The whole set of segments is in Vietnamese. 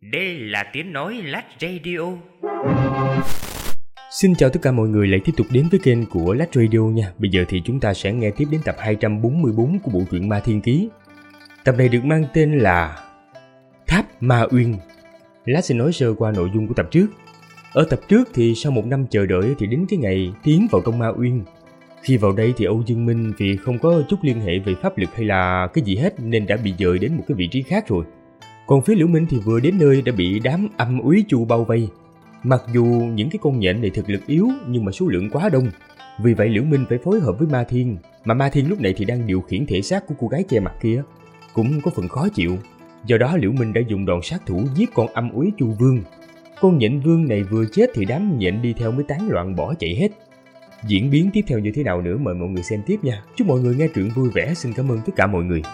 Đây là tiếng nói Lách Radio. Xin chào tất cả mọi người lại tiếp tục đến với kênh của Lách Radio nha. Bây giờ thì chúng ta sẽ nghe tiếp đến tập 244 của bộ truyện Ma Thiên Ký. Tập này được mang tên là Tháp Ma Uyên. Lách sẽ nói sơ qua nội dung của tập trước. Ở tập trước thì sau một năm chờ đợi thì đến cái ngày tiến vào trong Ma Uyên. Khi vào đây thì Âu Dương Minh vì không có chút liên hệ về pháp lực hay là cái gì hết nên đã bị dời đến một cái vị trí khác rồi. Còn phía Liễu Minh thì vừa đến nơi đã bị đám âm úy chu bao vây. Mặc dù những cái con nhện này thực lực yếu nhưng mà số lượng quá đông. Vì vậy Liễu Minh phải phối hợp với Ma Thiên. Mà Ma Thiên lúc này thì đang điều khiển thể xác của cô gái che mặt kia, cũng có phần khó chịu. Do đó Liễu Minh đã dùng đòn sát thủ giết con âm úy chu vương. Con nhện vương này vừa chết thì đám nhện đi theo mới tán loạn bỏ chạy hết. Diễn biến tiếp theo như thế nào nữa mời mọi người xem tiếp nha. Chúc mọi người nghe truyện vui vẻ. Xin cảm ơn tất cả mọi người.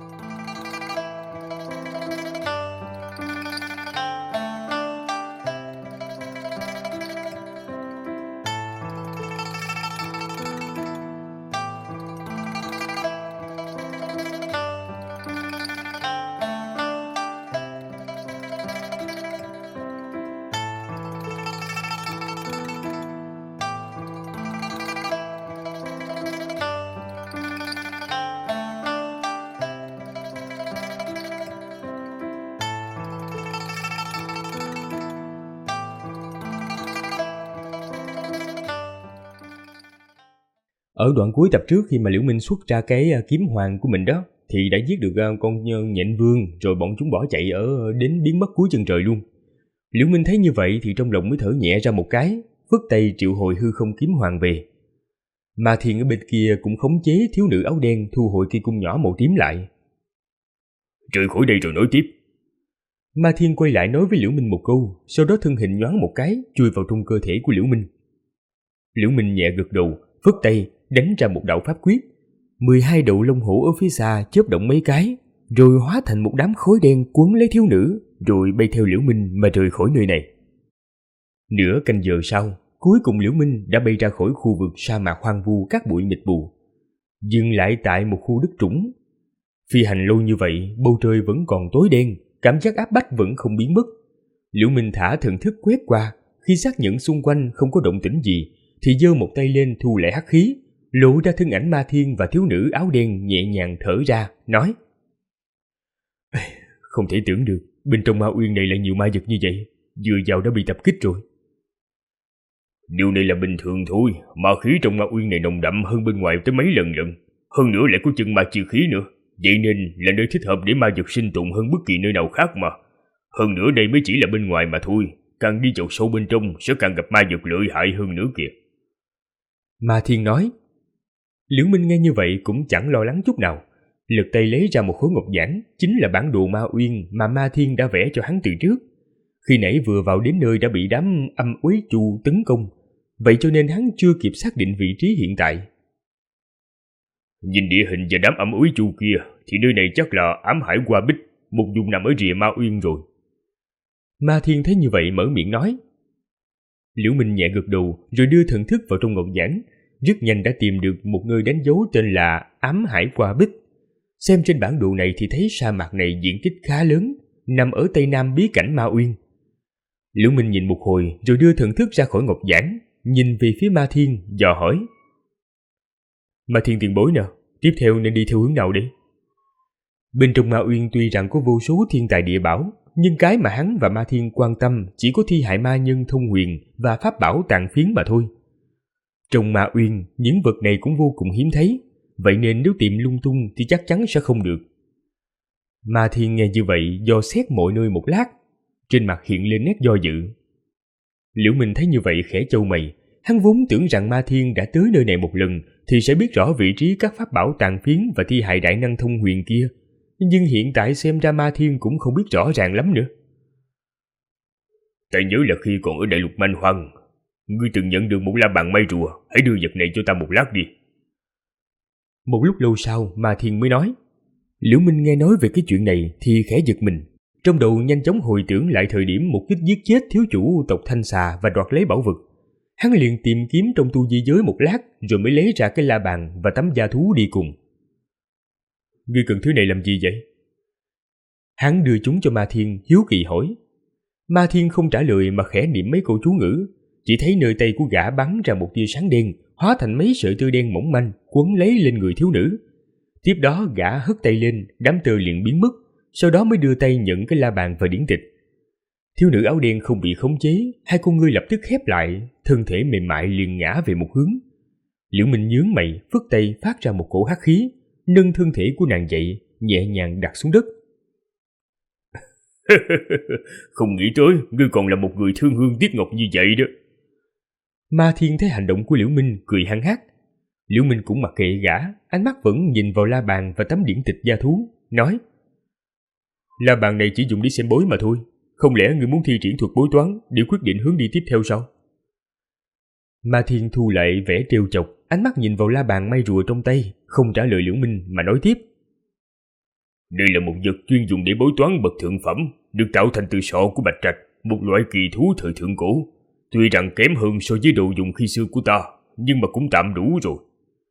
Ở đoạn cuối tập trước khi mà Liễu Minh xuất ra cái kiếm hoàng của mình đó thì đã giết được con nhện vương rồi bọn chúng bỏ chạy đến biến mất cuối chân trời luôn. Liễu Minh thấy như vậy thì trong lòng mới thở nhẹ ra một cái, phất tay triệu hồi hư không kiếm hoàng về. Ma Thiên ở bên kia cũng khống chế thiếu nữ áo đen thu hồi cây cung nhỏ màu tím lại. Rời khỏi đây rồi nói tiếp. Ma Thiên quay lại nói với Liễu Minh một câu, sau đó thân hình nhoáng một cái chui vào trong cơ thể của Liễu Minh. Liễu Minh nhẹ gật đầu, phất tay đánh ra một đạo pháp quyết. 12 đầu lông hổ ở phía xa chớp động mấy cái, rồi hóa thành một đám khói đen cuốn lấy thiếu nữ, rồi bay theo Liễu Minh mà rời khỏi nơi này. Nửa canh giờ sau, cuối cùng Liễu Minh đã bay ra khỏi khu vực sa mạc hoang vu cát bụi mịt mù, dừng lại tại một khu đất trũng. Phi hành lâu như vậy, bầu trời vẫn còn tối đen, cảm giác áp bách vẫn không biến mất. Liễu Minh thả thần thức quét qua, khi xác nhận xung quanh không có động tĩnh gì thì giơ một tay lên thu lại hắc khí, lộ ra thân ảnh Ma Thiên và thiếu nữ áo đen nhẹ nhàng thở ra, nói: Không thể tưởng được, bên trong Ma Uyên này lại nhiều ma vật như vậy, vừa vào đã bị tập kích rồi. Điều này là bình thường thôi, ma khí trong Ma Uyên này nồng đậm hơn bên ngoài tới mấy lần lận, hơn nữa lại có chân ma chi khí nữa, vậy nên là nơi thích hợp để ma vật sinh tồn hơn bất kỳ nơi nào khác mà. Hơn nữa đây mới chỉ là bên ngoài mà thôi, càng đi vào sâu bên trong sẽ càng gặp ma vật lợi hại hơn nữa kìa. Ma Thiên nói. Liễu Minh nghe như vậy cũng chẳng lo lắng chút nào, lật tay lấy ra một khối ngọc giản, chính là bản đồ Ma Uyên mà Ma Thiên đã vẽ cho hắn từ trước. Khi nãy vừa vào đến nơi đã bị đám âm úy chu tấn công, vậy cho nên hắn chưa kịp xác định vị trí hiện tại. Nhìn địa hình và đám âm úy chu kia thì nơi này chắc là Ám Hải Hoa Bích, một vùng nằm ở rìa Ma Uyên rồi. Ma Thiên thấy như vậy mở miệng nói. Liễu Minh nhẹ gật đầu rồi đưa thần thức vào trong ngọc giản, rất nhanh đã tìm được một nơi đánh dấu tên là Ám Hải Hoa Bích. Xem trên bản đồ này thì thấy sa mạc này diện tích khá lớn, nằm ở tây nam bí cảnh Ma Uyên. Liễu Minh nhìn một hồi rồi đưa thần thức ra khỏi ngọc giản, nhìn về phía Ma Thiên dò hỏi: Ma Thiên tiền bối nè, tiếp theo nên đi theo hướng nào đi? Bên trong Ma Uyên tuy rằng có vô số thiên tài địa bảo, nhưng cái mà hắn và Ma Thiên quan tâm chỉ có thi hại ma nhân thông huyền và pháp bảo tàn phiến mà thôi. Trong Ma Uyên, những vật này cũng vô cùng hiếm thấy, vậy nên nếu tìm lung tung thì chắc chắn sẽ không được. Ma Thiên nghe như vậy dò xét mọi nơi một lát, trên mặt hiện lên nét do dự. Liễu Minh thấy như vậy khẽ chau mày, hắn vốn tưởng rằng Ma Thiên đã tới nơi này một lần thì sẽ biết rõ vị trí các pháp bảo tàn phiến và thi hại đại năng thông huyền kia, nhưng hiện tại xem ra Ma Thiên cũng không biết rõ ràng lắm nữa. Ta nhớ là khi còn ở đại lục Man Hoang, ngươi từng nhận được một la bàn may rùa, hãy đưa vật này cho ta một lát đi. Một lúc lâu sau Ma Thiên mới nói. Liễu Minh nghe nói về cái chuyện này thì khẽ giật mình, trong đầu nhanh chóng hồi tưởng lại thời điểm một kích giết chết thiếu chủ tộc Thanh Xà và đoạt lấy bảo vật. Hắn liền tìm kiếm trong tu di giới một lát rồi mới lấy ra cái la bàn và tấm da thú đi cùng. Ngươi cần thứ này làm gì vậy? Hắn đưa chúng cho Ma Thiên, hiếu kỳ hỏi. Ma Thiên không trả lời mà khẽ niệm mấy câu chú ngữ. Chỉ thấy nơi tay của gã bắn ra một tia sáng đen, hóa thành mấy sợi tơ đen mỏng manh quấn lấy lên người thiếu nữ. Tiếp đó gã hất tay lên, đám tơ liền biến mất, sau đó mới đưa tay nhận cái la bàn và điển tịch. Thiếu nữ áo đen không bị khống chế, hai con ngươi lập tức khép lại, thân thể mềm mại liền ngã về một hướng. Liễu Minh nhướng mày, phất tay phát ra một cổ hắc khí, nâng thân thể của nàng dậy, nhẹ nhàng đặt xuống đất. Không nghĩ tới ngươi còn là một người thương hương tiếc ngọc như vậy đó. Ma Thiên thấy hành động của Liễu Minh, cười hăng hắc. Liễu Minh cũng mặc kệ gã, ánh mắt vẫn nhìn vào la bàn và tấm điển tịch gia thú, nói: La bàn này chỉ dùng để xem bói mà thôi, không lẽ ngươi muốn thi triển thuật bói toán để quyết định hướng đi tiếp theo sao? Ma Thiên thu lại vẻ trêu chọc, ánh mắt nhìn vào la bàn may rùa trong tay, không trả lời Liễu Minh mà nói tiếp: Đây là một vật chuyên dùng để bói toán bậc thượng phẩm, được tạo thành từ sọ của bạch trạch, một loại kỳ thú thời thượng cổ. Tuy rằng kém hơn so với đồ dùng khi xưa của ta, nhưng mà cũng tạm đủ rồi.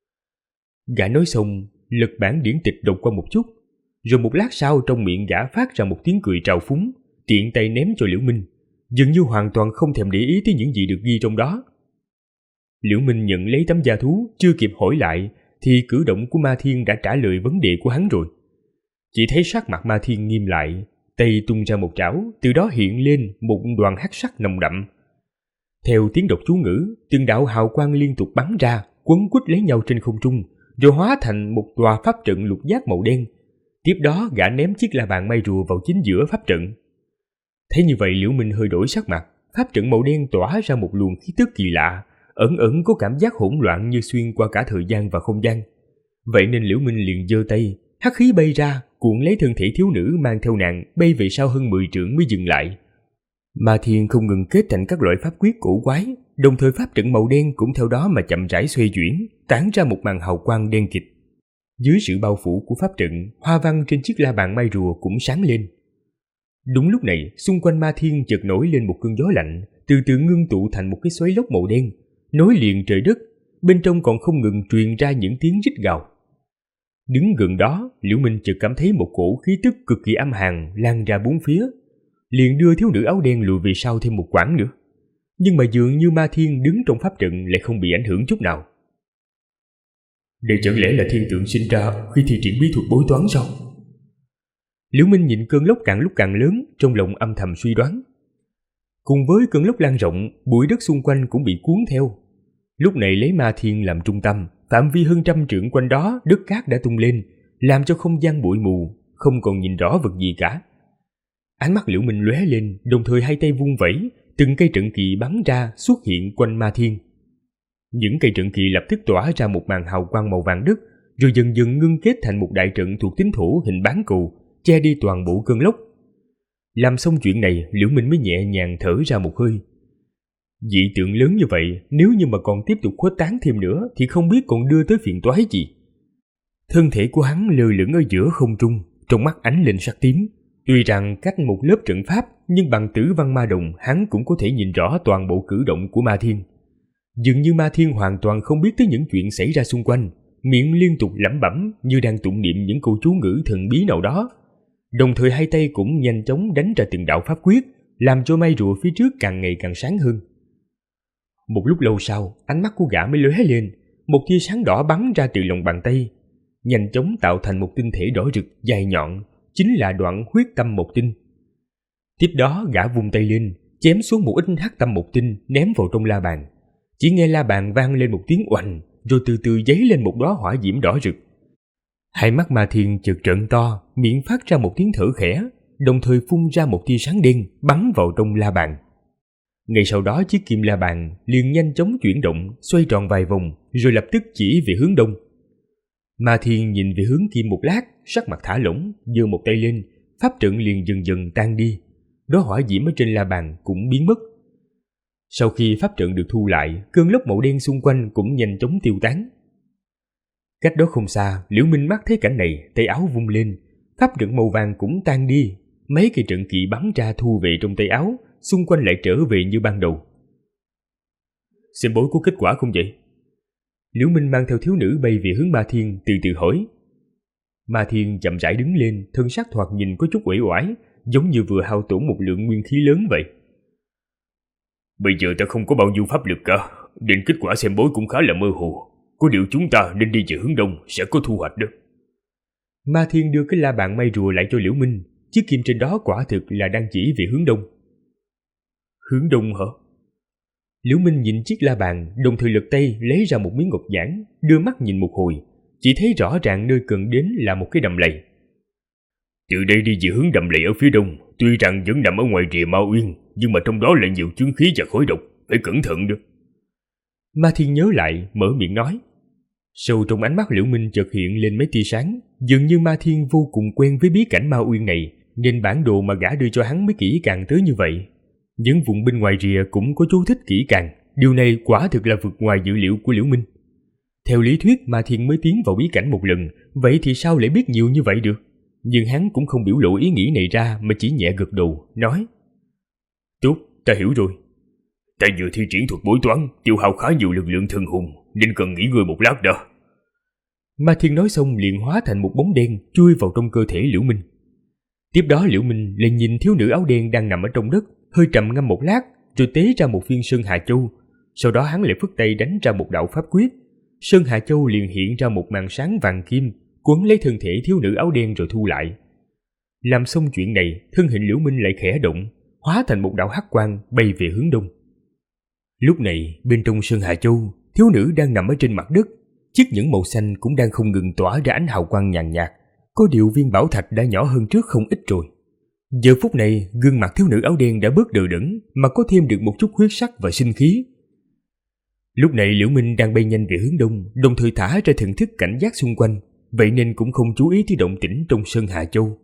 Gã nói xong, lật bản điển tịch đọc qua một chút, rồi một lát sau trong miệng gã phát ra một tiếng cười trào phúng, tiện tay ném cho Liễu Minh, dường như hoàn toàn không thèm để ý tới những gì được ghi trong đó. Liễu Minh nhận lấy tấm da thú, chưa kịp hỏi lại thì cử động của Ma Thiên đã trả lời vấn đề của hắn rồi. Chỉ thấy sắc mặt Ma Thiên nghiêm lại, tay tung ra một trảo, từ đó hiện lên một đoàn hắc sắc nồng đậm. Theo tiếng đọc chú ngữ, từng đạo hào quang liên tục bắn ra, quấn quýt lấy nhau trên không trung, rồi hóa thành một tòa pháp trận lục giác màu đen. Tiếp đó gã ném chiếc la bàn may rùa vào chính giữa pháp trận. Thấy như vậy Liễu Minh hơi đổi sắc mặt, pháp trận màu đen tỏa ra một luồng khí tức kỳ lạ, ẩn ẩn có cảm giác hỗn loạn như xuyên qua cả thời gian và không gian. Vậy nên Liễu Minh liền giơ tay, hắc khí bay ra, cuộn lấy thân thể thiếu nữ mang theo nàng bay về sau hơn 10 trượng mới dừng lại. Ma Thiên không ngừng kết thành các loại pháp quyết cổ quái, đồng thời pháp trận màu đen cũng theo đó mà chậm rãi xoay chuyển, tản ra một màn hào quang đen kịt. Dưới sự bao phủ của pháp trận, hoa văn trên chiếc la bàn may rùa cũng sáng lên. Đúng lúc này, xung quanh Ma Thiên chợt nổi lên một cơn gió lạnh, từ từ ngưng tụ thành một cái xoáy lốc màu đen, nối liền trời đất, bên trong còn không ngừng truyền ra những tiếng rít gào. Đứng gần đó, Liễu Minh chợt cảm thấy một cổ khí tức cực kỳ âm hàn lan ra bốn phía, liền đưa thiếu nữ áo đen lùi về sau thêm một quãng nữa. Nhưng mà dường như Ma Thiên đứng trong pháp trận lại không bị ảnh hưởng chút nào. Đây chẳng lẽ là thiên tượng sinh ra khi thi triển bí thuật bói toán sao? Liễu Minh nhìn cơn lốc càng lúc càng lớn, trong lòng âm thầm suy đoán. Cùng với cơn lốc lan rộng, bụi đất xung quanh cũng bị cuốn theo. Lúc này lấy Ma Thiên làm trung tâm, phạm vi hơn 100 trượng quanh đó đất cát đã tung lên, làm cho không gian bụi mù, không còn nhìn rõ vật gì cả. Ánh mắt Liễu Minh lóe lên, đồng thời hai tay vung vẩy, từng cây trận kỳ bắn ra xuất hiện quanh Ma Thiên. Những cây trận kỳ lập tức tỏa ra một màn hào quang màu vàng đất, rồi dần dần ngưng kết thành một đại trận thuộc tín thổ hình bán cầu, che đi toàn bộ cơn lốc. Làm xong chuyện này, Liễu Minh mới nhẹ nhàng thở ra một hơi. Dị tượng lớn như vậy, nếu như mà còn tiếp tục khuếch tán thêm nữa thì không biết còn đưa tới phiền toái gì. Thân thể của hắn lơ lửng ở giữa không trung, trong mắt ánh lên sắc tím. Tuy rằng cách một lớp trận pháp, nhưng bằng tử văn ma đồng hắn cũng có thể nhìn rõ toàn bộ cử động của Ma Thiên. Dường như Ma Thiên hoàn toàn không biết tới những chuyện xảy ra xung quanh, miệng liên tục lẩm bẩm như đang tụng niệm những câu chú ngữ thần bí nào đó. Đồng thời hai tay cũng nhanh chóng đánh ra từng đạo pháp quyết, làm cho may rùa phía trước càng ngày càng sáng hơn. Một lúc lâu sau, ánh mắt của gã mới lóe lên, một tia sáng đỏ bắn ra từ lòng bàn tay, nhanh chóng tạo thành một tinh thể đỏ rực dài nhọn, chính là đoạn huyết tâm một tinh. Tiếp đó gã vung tay lên, chém xuống một ít hắc tâm một tinh ném vào trong la bàn. Chỉ nghe la bàn vang lên một tiếng oành, rồi từ từ dấy lên một đóa hỏa diễm đỏ rực. Hai mắt Ma Thiên chợt trợn to, miệng phát ra một tiếng thở khẽ, đồng thời phun ra một tia sáng đen bắn vào trong la bàn. Ngay sau đó chiếc kim la bàn liền nhanh chóng chuyển động, xoay tròn vài vòng, rồi lập tức chỉ về hướng đông. Ma Thiên nhìn về hướng kim một lát, sắc mặt thả lỏng, giơ một tay lên, pháp trận liền dần dần tan đi. Đóa hỏa diễm ở trên la bàn cũng biến mất. Sau khi pháp trận được thu lại, cơn lốc màu đen xung quanh cũng nhanh chóng tiêu tán. Cách đó không xa, Liễu Minh mắt thấy cảnh này, tay áo vung lên, pháp trận màu vàng cũng tan đi, mấy cây trận kỳ bắn ra thu về trong tay áo, xung quanh lại trở về như ban đầu. Xem bói có kết quả không vậy? Liễu Minh mang theo thiếu nữ bay về hướng Ma Thiên, từ từ hỏi. Ma Thiên chậm rãi đứng lên, thân sắc thoạt nhìn có chút uể oải, giống như vừa hao tổn một lượng nguyên khí lớn vậy. Bây giờ ta không có bao nhiêu pháp lực cả, nên kết quả xem bói cũng khá là mơ hồ. Có điều chúng ta nên đi về hướng đông, sẽ có thu hoạch đó. Ma Thiên đưa cái la bàn may rùa lại cho Liễu Minh. Chiếc kim trên đó quả thực là đang chỉ về hướng đông. Hướng đông hả? Liễu Minh nhìn chiếc la bàn, đồng thời lật tay lấy ra một miếng ngọc giản, đưa mắt nhìn một hồi, chỉ thấy rõ ràng nơi cần đến là một cái đầm lầy. Từ đây đi về hướng đầm lầy ở phía đông, tuy rằng vẫn nằm ở ngoài rìa Ma Uyên, nhưng mà trong đó lại nhiều chướng khí và khói độc, phải cẩn thận được. Ma Thiên nhớ lại, mở miệng nói. Sâu trong ánh mắt Liễu Minh chợt hiện lên mấy tia sáng, dường như Ma Thiên vô cùng quen với bí cảnh Ma Uyên này, nên bản đồ mà gã đưa cho hắn mới kỹ càng tới như vậy. Những vùng bên ngoài rìa cũng có chú thích kỹ càng, điều này quả thực là vượt ngoài dự liệu của Liễu Minh. Theo lý thuyết Ma Thiên mới tiến vào bí cảnh một lần, vậy thì sao lại biết nhiều như vậy được? Nhưng hắn cũng không biểu lộ ý nghĩ này ra mà chỉ nhẹ gật đầu, nói. Tốt, ta hiểu rồi. Ta vừa thi triển thuật bói toán, tiêu hao khá nhiều lực lượng thần hồn, nên cần nghỉ ngơi một lát đã. Ma Thiên nói xong liền hóa thành một bóng đen chui vào trong cơ thể Liễu Minh. Tiếp đó Liễu Minh lại nhìn thiếu nữ áo đen đang nằm ở trong đất, hơi trầm ngâm một lát, rồi tế ra một viên Sơn Hà Châu. Sau đó hắn lại phất tay đánh ra một đạo pháp quyết. Sơn Hà Châu liền hiện ra một màn sáng vàng kim, quấn lấy thân thể thiếu nữ áo đen rồi thu lại. Làm xong chuyện này, thân hình Liễu Minh lại khẽ động, hóa thành một đạo hắc quang bay về hướng đông. Lúc này, bên trong Sơn Hà Châu, thiếu nữ đang nằm ở trên mặt đất, chiếc nhẫn màu xanh cũng đang không ngừng tỏa ra ánh hào quang nhàn nhạt. Có điều viên bảo thạch đã nhỏ hơn trước không ít rồi. Giờ phút này, gương mặt thiếu nữ áo đen đã bớt đờ đẫn, mà có thêm được một chút huyết sắc và sinh khí. Lúc này Liễu Minh đang bay nhanh về hướng đông, đồng thời thả ra thần thức cảnh giác xung quanh, vậy nên cũng không chú ý tới động tĩnh trong Sơn Hà Châu.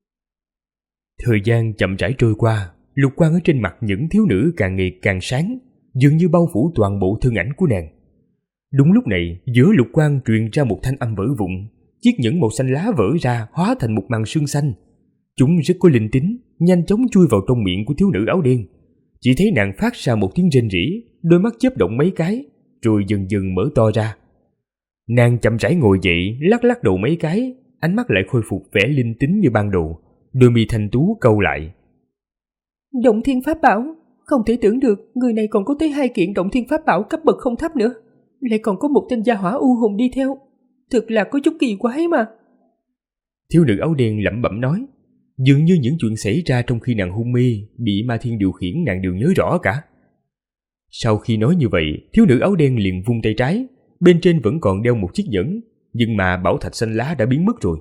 Thời gian chậm rãi trôi qua, lục quang ở trên mặt những thiếu nữ càng ngày càng sáng, dường như bao phủ toàn bộ thân ảnh của nàng. Đúng lúc này, giữa lục quang truyền ra một thanh âm vỡ vụn, chiếc nhẫn màu xanh lá vỡ ra hóa thành một màn sương xanh. Chúng rất có linh tính, nhanh chóng chui vào trong miệng của thiếu nữ áo đen. Chỉ thấy nàng phát ra một tiếng rên rỉ, đôi mắt chớp động mấy cái, rồi dần dần mở to ra. Nàng chậm rãi ngồi dậy, lắc lắc đầu mấy cái, ánh mắt lại khôi phục vẻ linh tính như ban đầu, đôi mi thanh tú cau lại. Động thiên pháp bảo, không thể tưởng được người này còn có tới 2 kiện động thiên pháp bảo cấp bậc không thấp nữa, lại còn có một tên gia hỏa u hồn đi theo, thực là có chút kỳ quái mà. Thiếu nữ áo đen lẩm bẩm nói, dường như những chuyện xảy ra trong khi nàng hôn mê bị Ma Thiên điều khiển nàng đều nhớ rõ cả. Sau khi nói như vậy, thiếu nữ áo đen liền vung tay trái, bên trên vẫn còn đeo một chiếc nhẫn, nhưng mà bảo thạch xanh lá đã biến mất rồi.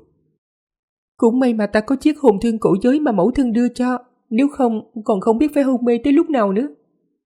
Cũng may mà ta có chiếc hồn thương cổ giới mà mẫu thân đưa cho, nếu không còn không biết phải hôn mê tới lúc nào nữa.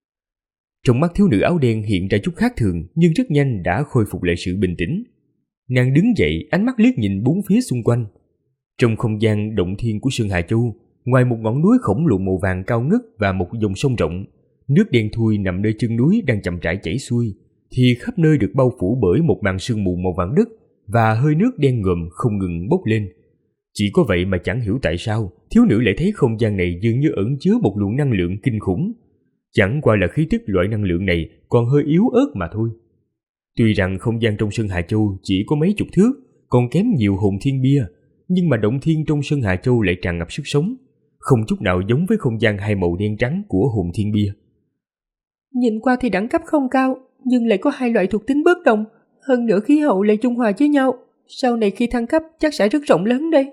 Trong mắt thiếu nữ áo đen hiện ra chút khác thường, nhưng rất nhanh đã khôi phục lại sự bình tĩnh. Nàng đứng dậy, ánh mắt liếc nhìn bốn phía xung quanh. Trong không gian động thiên của Sơn Hà Châu, ngoài một ngọn núi khổng lồ màu vàng cao ngất và một dòng sông rộng, nước đen thui nằm nơi chân núi đang chậm rãi chảy xuôi, thì khắp nơi được bao phủ bởi một màn sương mù màu vàng đất và hơi nước đen ngòm không ngừng bốc lên. Chỉ có vậy mà chẳng hiểu tại sao thiếu nữ lại thấy không gian này dường như ẩn chứa một luồng năng lượng kinh khủng. Chẳng qua là khí tức loại năng lượng này còn hơi yếu ớt mà thôi. Tuy rằng không gian trong Sơn Hà Châu chỉ có mấy chục thước, còn kém nhiều hồn thiên bia, nhưng mà động thiên trong Sơn Hà Châu lại tràn ngập sức sống, không chút nào giống với không gian hai màu đen trắng của hồn thiên bia. Nhìn qua thì đẳng cấp không cao, nhưng lại có 2 loại thuộc tính bất đồng, hơn nữa khí hậu lại trung hòa với nhau, sau này khi thăng cấp chắc sẽ rất rộng lớn đây.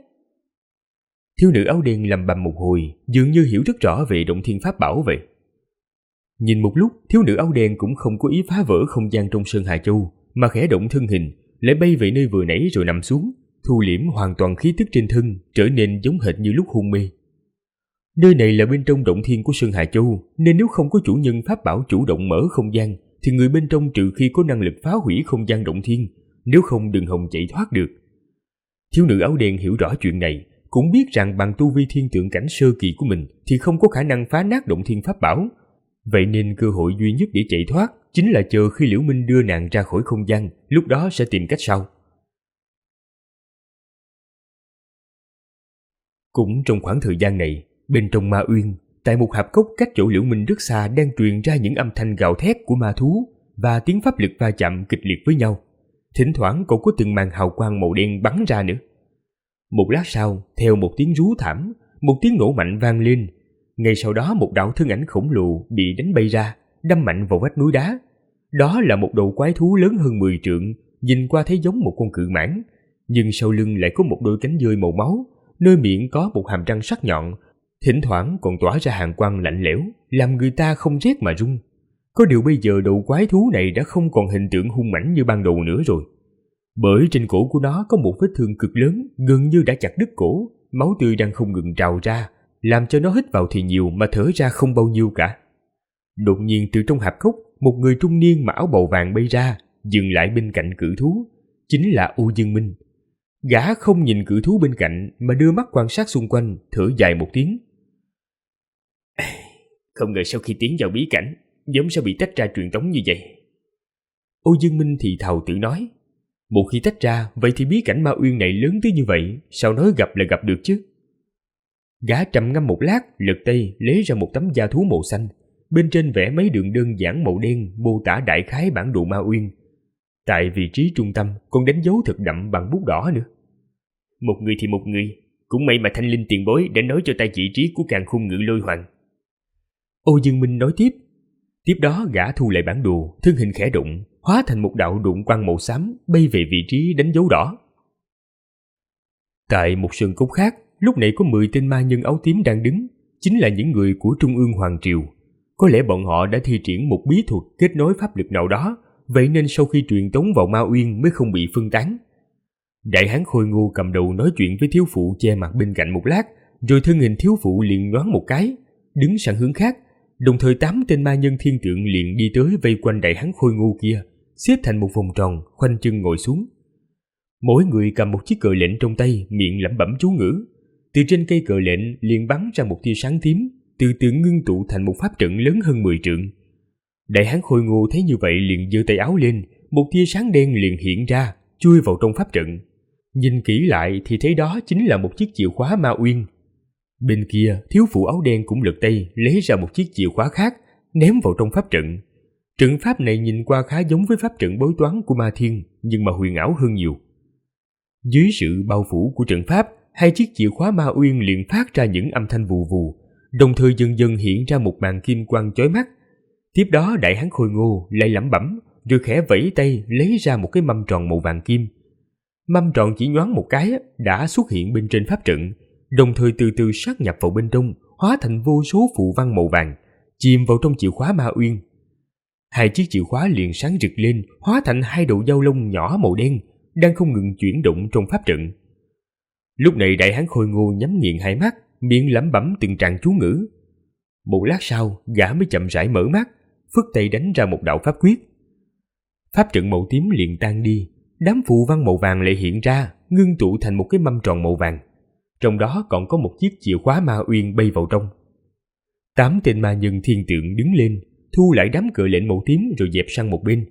Thiếu nữ áo đen lầm bầm một hồi, dường như hiểu rất rõ về động thiên pháp bảo vậy. Nhìn một lúc, thiếu nữ áo đen cũng không có ý phá vỡ không gian trong Sơn Hà Châu, mà khẽ động thân hình, lại bay về nơi vừa nãy rồi nằm xuống, thu liễm hoàn toàn khí tức trên thân, trở nên giống hệt như lúc hôn mê. Nơi này là bên trong động thiên của Sơn Hà Châu, nên nếu không có chủ nhân pháp bảo chủ động mở không gian, thì người bên trong trừ khi có năng lực phá hủy không gian động thiên, nếu không đừng hòng chạy thoát được. Thiếu nữ áo đen hiểu rõ chuyện này, cũng biết rằng bằng tu vi thiên tượng cảnh sơ kỳ của mình thì không có khả năng phá nát động thiên pháp bảo. Vậy nên cơ hội duy nhất để chạy thoát chính là chờ khi Liễu Minh đưa nàng ra khỏi không gian, lúc đó sẽ tìm cách sau. Cũng trong khoảng thời gian này, bên trong Ma Uyên, tại một hạp cốc cách chỗ Liễu Minh rất xa đang truyền ra những âm thanh gào thét của ma thú và tiếng pháp lực va chạm kịch liệt với nhau. Thỉnh thoảng còn có từng màn hào quang màu đen bắn ra nữa. Một lát sau, theo một tiếng rú thảm, một tiếng nổ mạnh vang lên. Ngay sau đó một đạo thân ảnh khổng lồ bị đánh bay ra, đâm mạnh vào vách núi đá. Đó là một đầu quái thú lớn hơn 10 trượng, nhìn qua thấy giống một con cự mãng, nhưng sau lưng lại có một đôi cánh dơi màu máu, nơi miệng có một hàm răng sắc nhọn, thỉnh thoảng còn tỏa ra hàn quang lạnh lẽo, làm người ta không rét mà run. Có điều bây giờ đầu quái thú này đã không còn hình tượng hung mãnh như ban đầu nữa rồi, bởi trên cổ của nó có một vết thương cực lớn, gần như đã chặt đứt cổ, máu tươi đang không ngừng trào ra, làm cho nó hít vào thì nhiều mà thở ra không bao nhiêu cả. Đột nhiên từ trong hạp cốc, một người trung niên mặc áo bào vàng bay ra, dừng lại bên cạnh cự thú, chính là Âu Dương Minh. Gã không nhìn cự thú bên cạnh mà đưa mắt quan sát xung quanh, thở dài một tiếng. Không ngờ sau khi tiến vào bí cảnh, giống sẽ bị tách ra truyền tống như vậy. Âu Dương Minh thì thào tự nói, một khi tách ra, vậy thì bí cảnh Ma Uyên này lớn tới như vậy, sao nói gặp là gặp được chứ? Gã trầm ngâm một lát, lật tay lấy ra một tấm da thú màu xanh, bên trên vẽ mấy đường đơn giản màu đen mô tả đại khái bản đồ Ma Uyên. Tại vị trí trung tâm còn đánh dấu thật đậm bằng bút đỏ nữa. Một người thì một người, cũng may mà Thanh Linh tiền bối đã nói cho ta vị trí của Càn Khôn Ngự Lôi Hoàng. Âu Dương Minh nói tiếp. Tiếp đó gã thu lại bản đồ, thân hình khẽ động, hóa thành một đạo độn quang màu xám bay về vị trí đánh dấu đỏ. Tại một sơn cốc khác, lúc này có 10 tên ma nhân áo tím đang đứng, chính là những người của Trung ương Hoàng Triều. Có lẽ bọn họ đã thi triển một bí thuật kết nối pháp lực nào đó, vậy nên sau khi truyền tống vào Ma Uyên mới không bị phân tán. Đại hán khôi ngô cầm đầu nói chuyện với thiếu phụ che mặt bên cạnh một lát, rồi thân hình thiếu phụ liền nhoáng một cái, đứng sang hướng khác. Đồng thời 8 tên ma nhân thiên tượng liền đi tới vây quanh đại hán khôi ngô kia, xếp thành một vòng tròn, khoanh chân ngồi xuống. Mỗi người cầm một chiếc cờ lệnh trong tay, miệng lẩm bẩm chú ngữ. Từ trên cây cờ lệnh liền bắn ra một tia sáng tím, từ từ ngưng tụ thành một pháp trận lớn hơn 10 trượng. Đại hán khôi ngô thấy như vậy liền giơ tay áo lên, một tia sáng đen liền hiện ra, chui vào trong pháp trận. Nhìn kỹ lại thì thấy đó chính là một chiếc chìa khóa Ma Uyên. Bên kia, thiếu phụ áo đen cũng lật tay lấy ra một chiếc chìa khóa khác, ném vào trong pháp trận. Trận pháp này nhìn qua khá giống với pháp trận bói toán của Ma Thiên, nhưng mà huyền ảo hơn nhiều. Dưới sự bao phủ của trận pháp, hai chiếc chìa khóa Ma Uyên liền phát ra những âm thanh vù vù, đồng thời dần dần hiện ra một màn kim quang chói mắt. Tiếp đó đại hán khôi ngô lại lẩm bẩm, rồi khẽ vẫy tay lấy ra một cái mâm tròn màu vàng kim. Mâm tròn chỉ nhoáng một cái đã xuất hiện bên trên pháp trận, đồng thời từ từ sát nhập vào bên trong, hóa thành vô số phù văn màu vàng, chìm vào trong chìa khóa Ma Uyên. Hai chiếc chìa khóa liền sáng rực lên, hóa thành hai đầu dao lông nhỏ màu đen, đang không ngừng chuyển động trong pháp trận. Lúc này đại hán khôi ngô nhắm nghiền hai mắt, miệng lẩm bẩm từng tràng chú ngữ. Một lát sau, gã mới chậm rãi mở mắt, phất tay đánh ra một đạo pháp quyết. Pháp trận màu tím liền tan đi, đám phù văn màu vàng lại hiện ra, ngưng tụ thành một cái mâm tròn màu vàng. Trong đó còn có một chiếc chìa khóa Ma Uyên bay vào trong. 8 tên ma nhân thiên tượng đứng lên, thu lại đám cờ lệnh màu tím rồi dẹp sang một bên.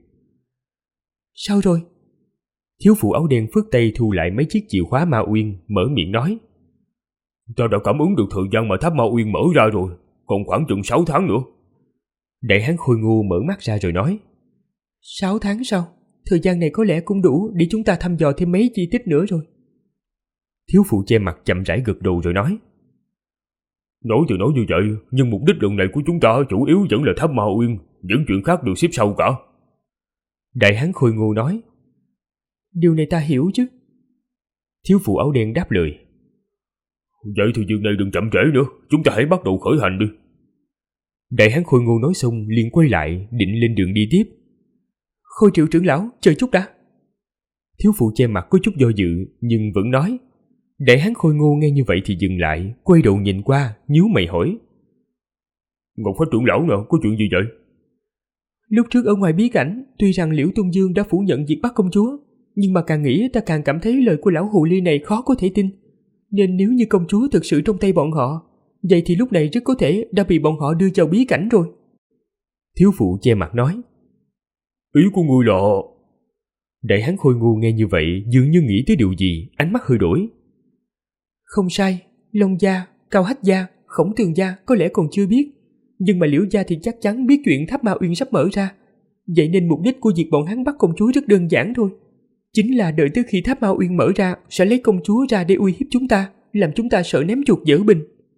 Sao rồi? Thiếu phụ áo đen phất tay thu lại mấy chiếc chìa khóa Ma Uyên, mở miệng nói. Ta đã cảm ứng được thời gian mà tháp Ma Uyên mở ra rồi, còn khoảng chừng 6 tháng nữa. Đại hán khôi ngô mở mắt ra rồi nói. 6 tháng sao? Thời gian này có lẽ cũng đủ để chúng ta thăm dò thêm mấy chi tiết nữa rồi. Thiếu phụ che mặt chậm rãi gật đầu rồi nói. Nói thì nói như vậy, nhưng mục đích lần này của chúng ta chủ yếu vẫn là tháp Ma Uyên, những chuyện khác đều xếp sau cả. Đại hán khôi ngô nói. Điều này ta hiểu chứ. Thiếu phụ áo đen đáp lời. Vậy thì việc này đừng chậm trễ nữa, chúng ta hãy bắt đầu khởi hành đi. Đại hán khôi ngô nói xong liền quay lại, định lên đường đi tiếp. Khôi Triệu trưởng lão, chờ chút đã. Thiếu phụ che mặt có chút do dự, nhưng vẫn nói. Đại hán khôi ngô nghe như vậy thì dừng lại, quay đầu nhìn qua, nhíu mày hỏi. Ngọc Phách trưởng lão nào, có chuyện gì vậy? Lúc trước ở ngoài bí cảnh, tuy rằng Liễu Tôn Dương đã phủ nhận việc bắt công chúa, nhưng mà càng nghĩ ta càng cảm thấy lời của lão hồ ly này khó có thể tin. Nên nếu như công chúa thực sự trong tay bọn họ, vậy thì lúc này rất có thể đã bị bọn họ đưa vào bí cảnh rồi. Thiếu phụ che mặt nói. Ý của ngươi là... Đại hán khôi ngô nghe như vậy dường như nghĩ tới điều gì, ánh mắt hơi đổi. Không sai, Long gia, Cao Hách gia, Khổng Tường gia có lẽ còn chưa biết, nhưng mà Liễu gia thì chắc chắn biết chuyện tháp Ma Uyên sắp mở ra. Vậy nên mục đích của việc bọn hắn bắt công chúa rất đơn giản thôi. Chính là đợi tới khi tháp Ma Uyên mở ra sẽ lấy công chúa ra để uy hiếp chúng ta, làm chúng ta sợ ném chuột dở bình.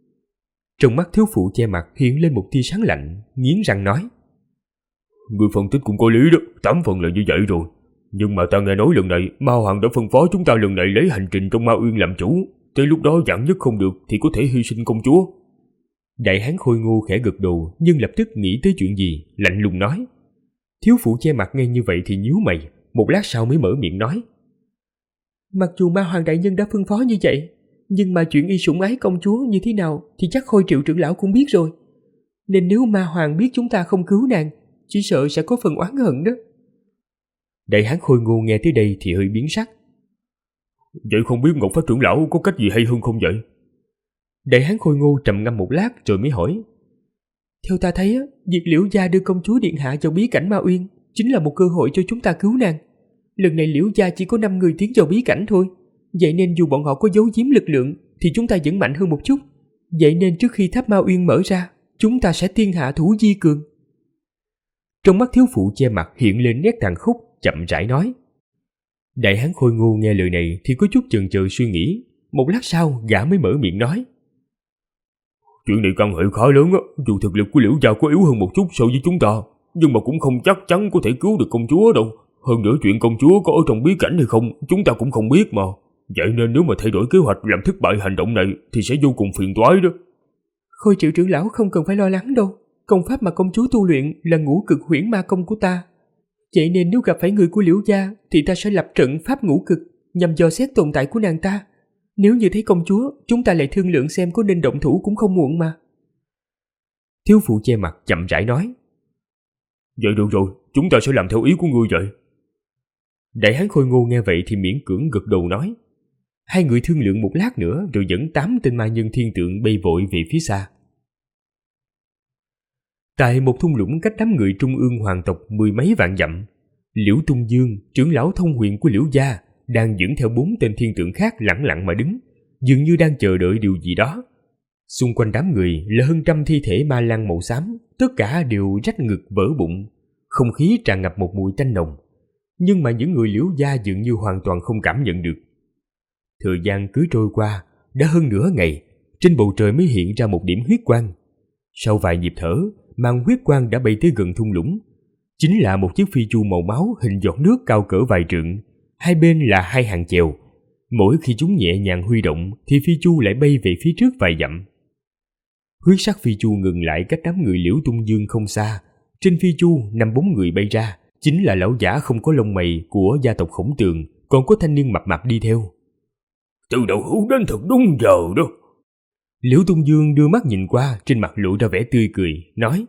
Trong mắt thiếu phụ che mặt hiện lên một tia sáng lạnh, nghiến răng nói: Người phân tích cũng có lý đó, 8 phần là như vậy rồi. Nhưng mà ta nghe nói lần này Ma Hoàng đã phân phó chúng ta lần này lấy hành trình trong Ma Uyên làm chủ. Tới lúc đó vạn nhất không được thì có thể hy sinh công chúa. Đại hán khôi ngô khẽ gật đầu, nhưng lập tức nghĩ tới chuyện gì, lạnh lùng nói. Thiếu phụ che mặt nghe như vậy thì nhíu mày, một lát sau mới mở miệng nói: Mặc dù Ma Hoàng đại nhân đã phân phó như vậy, nhưng mà chuyện y sủng ái công chúa như thế nào thì chắc Khôi Triệu trưởng lão cũng biết rồi. Nên nếu Ma Hoàng biết chúng ta không cứu nàng, chỉ sợ sẽ có phần oán hận đó. Đại hán khôi ngô nghe tới đây thì hơi biến sắc. Vậy không biết Ngọc Phách trưởng lão có cách gì hay hơn không vậy? Đại hán khôi ngô trầm ngâm một lát rồi mới hỏi. Theo ta thấy, việc Liễu gia đưa công chúa điện hạ vào bí cảnh Ma Uyên chính là một cơ hội cho chúng ta cứu nàng. Lần này Liễu gia chỉ có 5 người tiến vào bí cảnh thôi, vậy nên dù bọn họ có giấu giếm lực lượng thì chúng ta vẫn mạnh hơn một chút. Vậy nên trước khi tháp Ma Uyên mở ra, chúng ta sẽ tiên hạ thủ vi cường. Trong mắt thiếu phụ che mặt hiện lên nét tàn khốc, chậm rãi nói. Đại hán khôi ngô nghe lời này thì có chút chần chừ suy nghĩ, một lát sau gã mới mở miệng nói. Chuyện này căn hệ khá lớn á, dù thực lực của Liễu gia có yếu hơn một chút so với chúng ta, nhưng mà cũng không chắc chắn có thể cứu được công chúa đâu. Hơn nữa chuyện công chúa có ở trong bí cảnh hay không, chúng ta cũng không biết mà. Vậy nên nếu mà thay đổi kế hoạch làm thất bại hành động này thì sẽ vô cùng phiền toái đó. Khôi Triệu trưởng lão không cần phải lo lắng đâu. Công pháp mà công chúa tu luyện là Ngũ Cực Huyễn Ma Công của ta. Vậy nên nếu gặp phải người của Liễu gia thì ta sẽ lập trận pháp ngũ cực nhằm dò xét tồn tại của nàng ta. Nếu như thấy công chúa, chúng ta lại thương lượng xem có nên động thủ cũng không muộn mà. Thiếu phụ che mặt chậm rãi nói. Vậy được rồi, chúng ta sẽ làm theo ý của ngươi vậy. Đại hán khôi ngô nghe vậy thì miễn cưỡng gật đầu nói. Hai người thương lượng một lát nữa rồi dẫn 8 tên ma nhân thiên tượng bay vội về phía xa. Tại một thung lũng cách đám người trung ương hoàng tộc 10 mấy vạn dặm, Liễu Tung Dương, trưởng lão thông huyền của Liễu gia, đang dẫn theo 4 tên thiên tượng khác lẳng lặng mà đứng, dường như đang chờ đợi điều gì đó. Xung quanh đám người là hơn trăm thi thể ma lang màu xám, tất cả đều rách ngực vỡ bụng, không khí tràn ngập một mùi tanh nồng. Nhưng mà những người Liễu gia dường như hoàn toàn không cảm nhận được. Thời gian cứ trôi qua, đã hơn nửa ngày, trên bầu trời mới hiện ra một điểm huyết quang. Sau vài nhịp thở, màn huyết quang đã bay tới gần thung lũng. Chính là một chiếc phi chu màu máu hình giọt nước cao cỡ vài trượng, hai bên là 2 hàng chèo. Mỗi khi chúng nhẹ nhàng huy động thì phi chu lại bay về phía trước vài dặm. Huyết sắc phi chu ngừng lại cách đám người Liễu Tung Dương không xa. Trên phi chu 5-4 người bay ra, chính là lão giả không có lông mày của gia tộc Khổng Tường, còn có thanh niên mập mạp đi theo. Từ Đạo Hữu đến thật đúng giờ đó. Liễu Tung Dương đưa mắt nhìn qua, trên mặt lộ ra vẻ tươi cười, nói.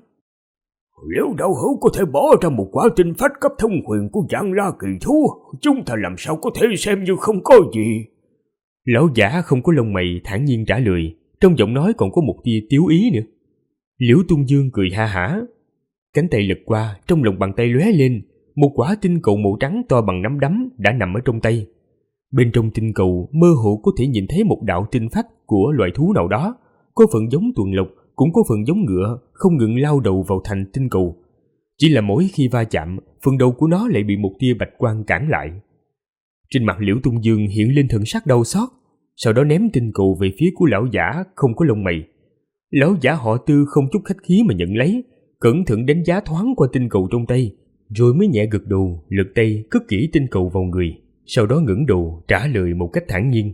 Nếu Đạo Hữu có thể bỏ ra một quả tinh phách cấp thông huyền của Giang La kỳ thú, chúng ta làm sao có thể xem như không có gì. Lão giả không có lông mày thản nhiên trả lời, trong giọng nói còn có một tia tiếu ý nữa. Liễu Tung Dương cười ha hả, cánh tay lật qua, trong lòng bàn tay lóe lên, một quả tinh cầu màu trắng to bằng nắm đấm đã nằm ở trong tay. Bên trong tinh cầu mơ hồ có thể nhìn thấy một đạo tinh phách của loài thú nào đó, có phần giống tuần lộc, cũng có phần giống ngựa, không ngừng lao đầu vào thành tinh cầu. Chỉ là mỗi khi va chạm, phần đầu của nó lại bị một tia bạch quang cản lại. Trên mặt Liễu Tung Dương hiện lên thần sắc đau xót, sau đó ném tinh cầu về phía của lão giả không có lông mày. Lão giả họ Tư không chút khách khí mà nhận lấy, cẩn thận đánh giá thoáng qua tinh cầu trong tay, rồi mới nhẹ gật đầu, lật tay cất kỹ tinh cầu vào người, sau đó ngẩng đầu trả lời một cách thản nhiên.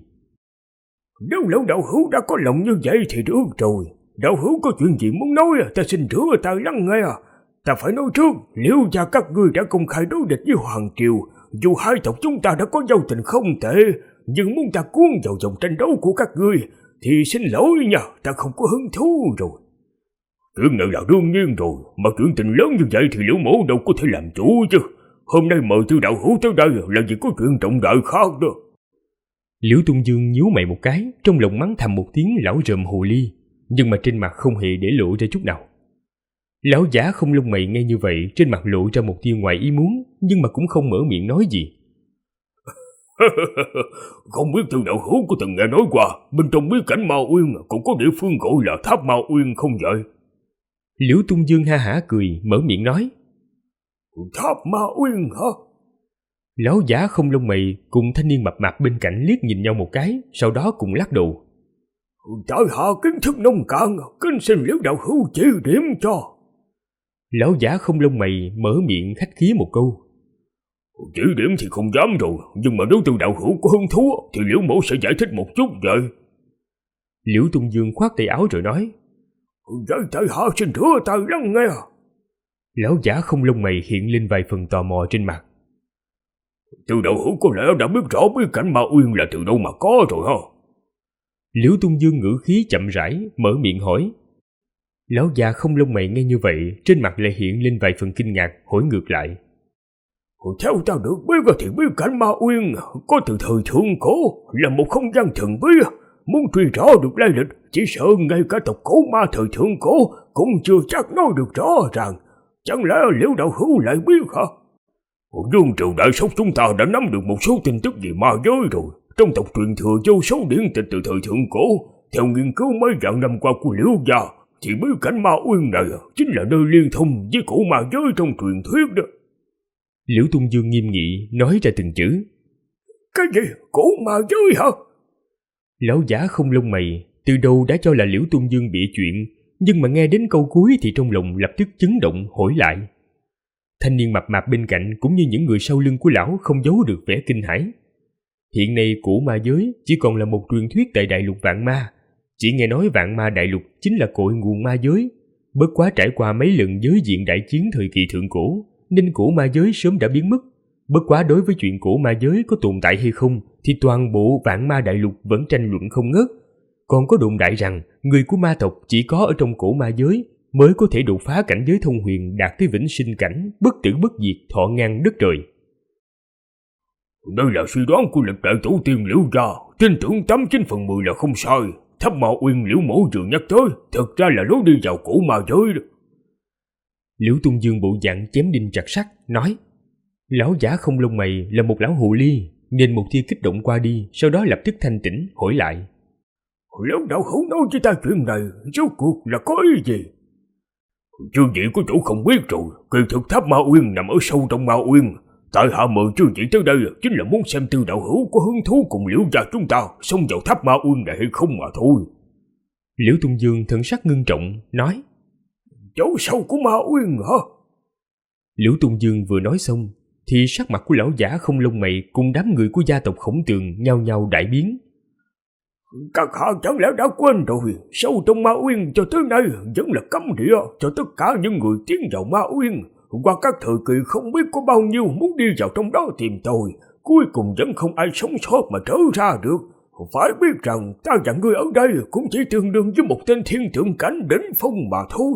Nếu lão Đạo Hữu đã có lòng như vậy thì được rồi. Đạo Hữu có chuyện gì muốn nói, ta xin rửa tai lắng nghe. Ta phải nói trước, Liễu gia các ngươi đã công khai đối địch với Hoàng Triều. Dù hai tộc chúng ta đã có giao tình không tệ, nhưng muốn ta cuốn vào dòng tranh đấu của các ngươi thì xin lỗi nha, ta không có hứng thú rồi. Chuyện này là đương nhiên rồi, mà chuyện tình lớn như vậy thì Liễu mỗ đâu có thể làm chủ chứ. Hôm nay mời Tư Đạo Hữu tới đây là vì có chuyện trọng đại khác đó. Liễu Tung Dương nhíu mày một cái, trong lòng mắng thầm một tiếng lão rợm hồ ly, nhưng mà trên mặt không hề để lộ ra chút nào. Lão giả không lông mày nghe như vậy, trên mặt lộ ra một tia ngoài ý muốn, nhưng mà cũng không mở miệng nói gì. Không biết Tư Đạo Hữu có từng nghe nói qua, bên trong bí cảnh Ma Uyên cũng có địa phương gọi là Tháp Ma Uyên không vậy? Liễu Tung Dương ha hả cười, mở miệng nói. Tháp Ma Uyên hả? Lão giả không lông mày cùng thanh niên mập mạp bên cạnh liếc nhìn nhau một cái, sau đó cùng lắc đầu. Tại hạ kiến thức nông cạn, kính xin Liễu đạo hữu chỉ điểm cho. Lão giả không lông mày mở miệng khách khí một câu. Chỉ điểm thì không dám rồi, nhưng mà nếu Tư đạo hữu có hứng thú thì Liễu mẫu sẽ giải thích một chút vậy. Liễu Tung Dương khoát tay áo rồi nói. Vậy tại hạ xin thưa tay lắng nghe. Lão giả không lông mày hiện lên vài phần tò mò trên mặt. Tư đạo hữu có lẽ đã biết rõ bí cảnh Ma Uyên là từ đâu mà có rồi ha. Liễu Tung Dương ngữ khí chậm rãi mở miệng hỏi. Lão già không lông mày nghe như vậy, trên mặt lại hiện lên vài phần kinh ngạc, hỏi ngược lại. Theo ta được biết thì bí cảnh Ma Uyên có từ thời thượng cổ, là một không gian thần bí. Muốn truy rõ được lai lịch, chỉ sợ ngay cả tộc cổ ma thời thượng cổ cũng chưa chắc nói được rõ ràng. Chẳng lẽ Liễu đạo hữu lại biết hả? Dương triều đại sóc chúng ta đã nắm được một số tin tức về ma giới rồi. Trong tộc truyền thừa vô số điển tịch từ thời thượng cổ. Theo nghiên cứu mấy vạn năm qua của Liễu gia, thì bí cảnh Ma Uyên này chính là nơi liên thông với cổ ma giới trong truyền thuyết đó. Liễu Tung Dương nghiêm nghị nói ra từng chữ. Cái gì? Cổ ma giới hả? Lão giả không lông mày từ đầu đã cho là Liễu Tung Dương bịa chuyện, nhưng mà nghe đến câu cuối thì trong lòng lập tức chấn động hỏi lại. Thanh niên mập mạp bên cạnh cũng như những người sau lưng của lão không giấu được vẻ kinh hãi. Hiện nay cổ ma giới chỉ còn là một truyền thuyết tại đại lục Vạn Ma. Chỉ nghe nói Vạn Ma đại lục chính là cội nguồn ma giới. Bất quá trải qua mấy lần giới diện đại chiến thời kỳ thượng cổ, nên cổ ma giới sớm đã biến mất. Bất quá đối với chuyện cổ ma giới có tồn tại hay không thì toàn bộ Vạn Ma đại lục vẫn tranh luận không ngớt. Còn có đồn đại rằng người của ma tộc chỉ có ở trong cổ ma giới mới có thể đột phá cảnh giới thông huyền, đạt tới vĩnh sinh cảnh, bất tử bất diệt, thọ ngang đất trời. Đây là suy đoán của lịch đại tổ tiên Liễu gia, tin tưởng 89/10 là không sai. Tháp Ma Uyên Liễu mẫu vừa nhắc tới, thực ra là lối đi vào cổ ma giới đó. Liễu Tung Dương bộ dạng chém đinh chặt sắt nói. Lão giả không lông mày là một lão hồ ly, nên một tia kích động qua đi, sau đó lập tức thanh tĩnh hỏi lại. Liễu đạo hữu nói với ta chuyện này, rốt cuộc là có ý gì? Chư vị có chỗ không biết rồi, kỳ thực tháp Ma Uyên nằm ở sâu trong Ma Uyên. Tại hạ mời chư vị tới đây chính là muốn xem Tư đạo hữu có hứng thú cùng Liễu gia chúng ta xông vào tháp Ma Uyên này hay không mà thôi. Liễu Tung Dương thần sắc ngưng trọng nói. Chỗ sâu của Ma Uyên hả? Liễu Tung Dương vừa nói xong thì sắc mặt của lão giả không lông mày cùng đám người của gia tộc Khổng Tường nhao nhao đại biến. Các hạ chẳng lẽ đã quên rồi, sâu trong Ma Uyên cho tới nay vẫn là cấm địa cho tất cả những người tiến vào Ma Uyên. Qua các thời kỳ không biết có bao nhiêu muốn đi vào trong đó tìm tôi, cuối cùng vẫn không ai sống sót mà trở ra được. Phải biết rằng ta và ngươi ở đây cũng chỉ tương đương với một tên thiên tượng cảnh đỉnh phong mà thôi.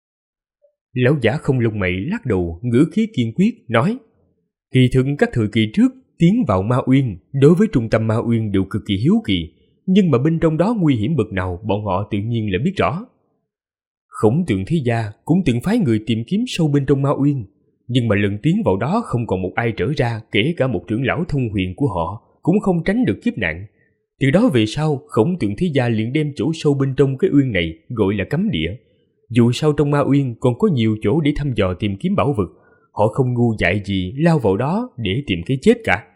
Lão giả không lông mày lắc đầu, ngữ khí kiên quyết nói. Kỳ thực các thời kỳ trước tiến vào Ma Uyên đối với trung tâm Ma Uyên đều cực kỳ hiếu kỳ, nhưng mà bên trong đó nguy hiểm bậc nào bọn họ tự nhiên là biết rõ. Khổng Tường thế gia cũng từng phái người tìm kiếm sâu bên trong Ma Uyên, nhưng mà lần tiến vào đó không còn một ai trở ra, kể cả một trưởng lão thông huyền của họ cũng không tránh được kiếp nạn. Từ đó về sau, Khổng Tường thế gia liền đem chỗ sâu bên trong cái uyên này gọi là cấm địa. Dù sao trong Ma Uyên còn có nhiều chỗ để thăm dò tìm kiếm bảo vật, họ không ngu dại gì lao vào đó để tìm cái chết cả.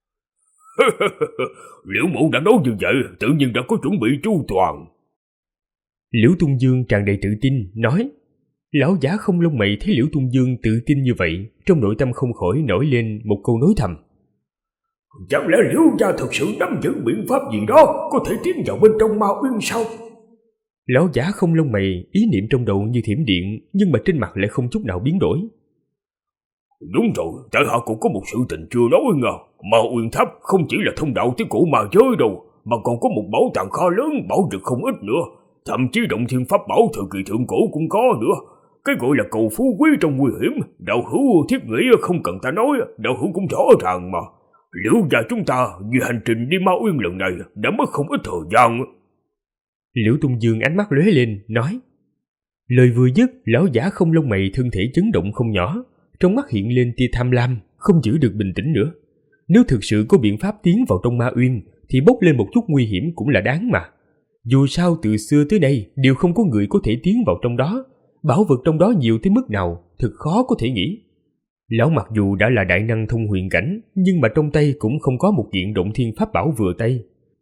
Liễu mẫu đã nói như vậy, tự nhiên đã có chuẩn bị chu toàn. Liễu Tung Dương tràn đầy tự tin nói. Lão giả không lông mày thấy Liễu Tung Dương tự tin như vậy, trong nội tâm không khỏi nổi lên một câu nói thầm. Chẳng lẽ Liễu gia thực sự nắm giữ biện pháp gì đó có thể tiến vào bên trong Ma Uyên sao? Lão giả không lông mày ý niệm trong đầu như thiểm điện, nhưng mà trên mặt lại không chút nào biến đổi. Đúng rồi, tại hạ cũng có một sự tình chưa nói ngờ. Ma Uyên tháp không chỉ là thông đạo tới cổ ma giới đâu, mà còn có một bảo tàng kho lớn, bảo vật không ít nữa. Thậm chí động thiên pháp bảo thời kỳ thượng cổ cũng có nữa. Cái gọi là cầu phú quý trong nguy hiểm, đạo hữu thiết nghĩ không cần ta nói, đạo hữu cũng rõ ràng mà. Liễu gia chúng ta vì hành trình đi Ma Uyên lần này đã mất không ít thời gian. Liễu Tung Dương ánh mắt lóe lên nói. Lời vừa dứt, lão giả không lông mày thân thể chấn động không nhỏ, trong mắt hiện lên tia tham lam, không giữ được bình tĩnh nữa. Nếu thực sự có biện pháp tiến vào trong Ma Uyên thì bốc lên một chút nguy hiểm cũng là đáng mà. Dù sao từ xưa tới nay đều không có người có thể tiến vào trong đó, bảo vật trong đó nhiều tới mức nào thực khó có thể nghĩ. Lão mặc dù đã là đại năng thông huyền cảnh, nhưng mà trong tay cũng không có một kiện động thiên pháp bảo vừa tay.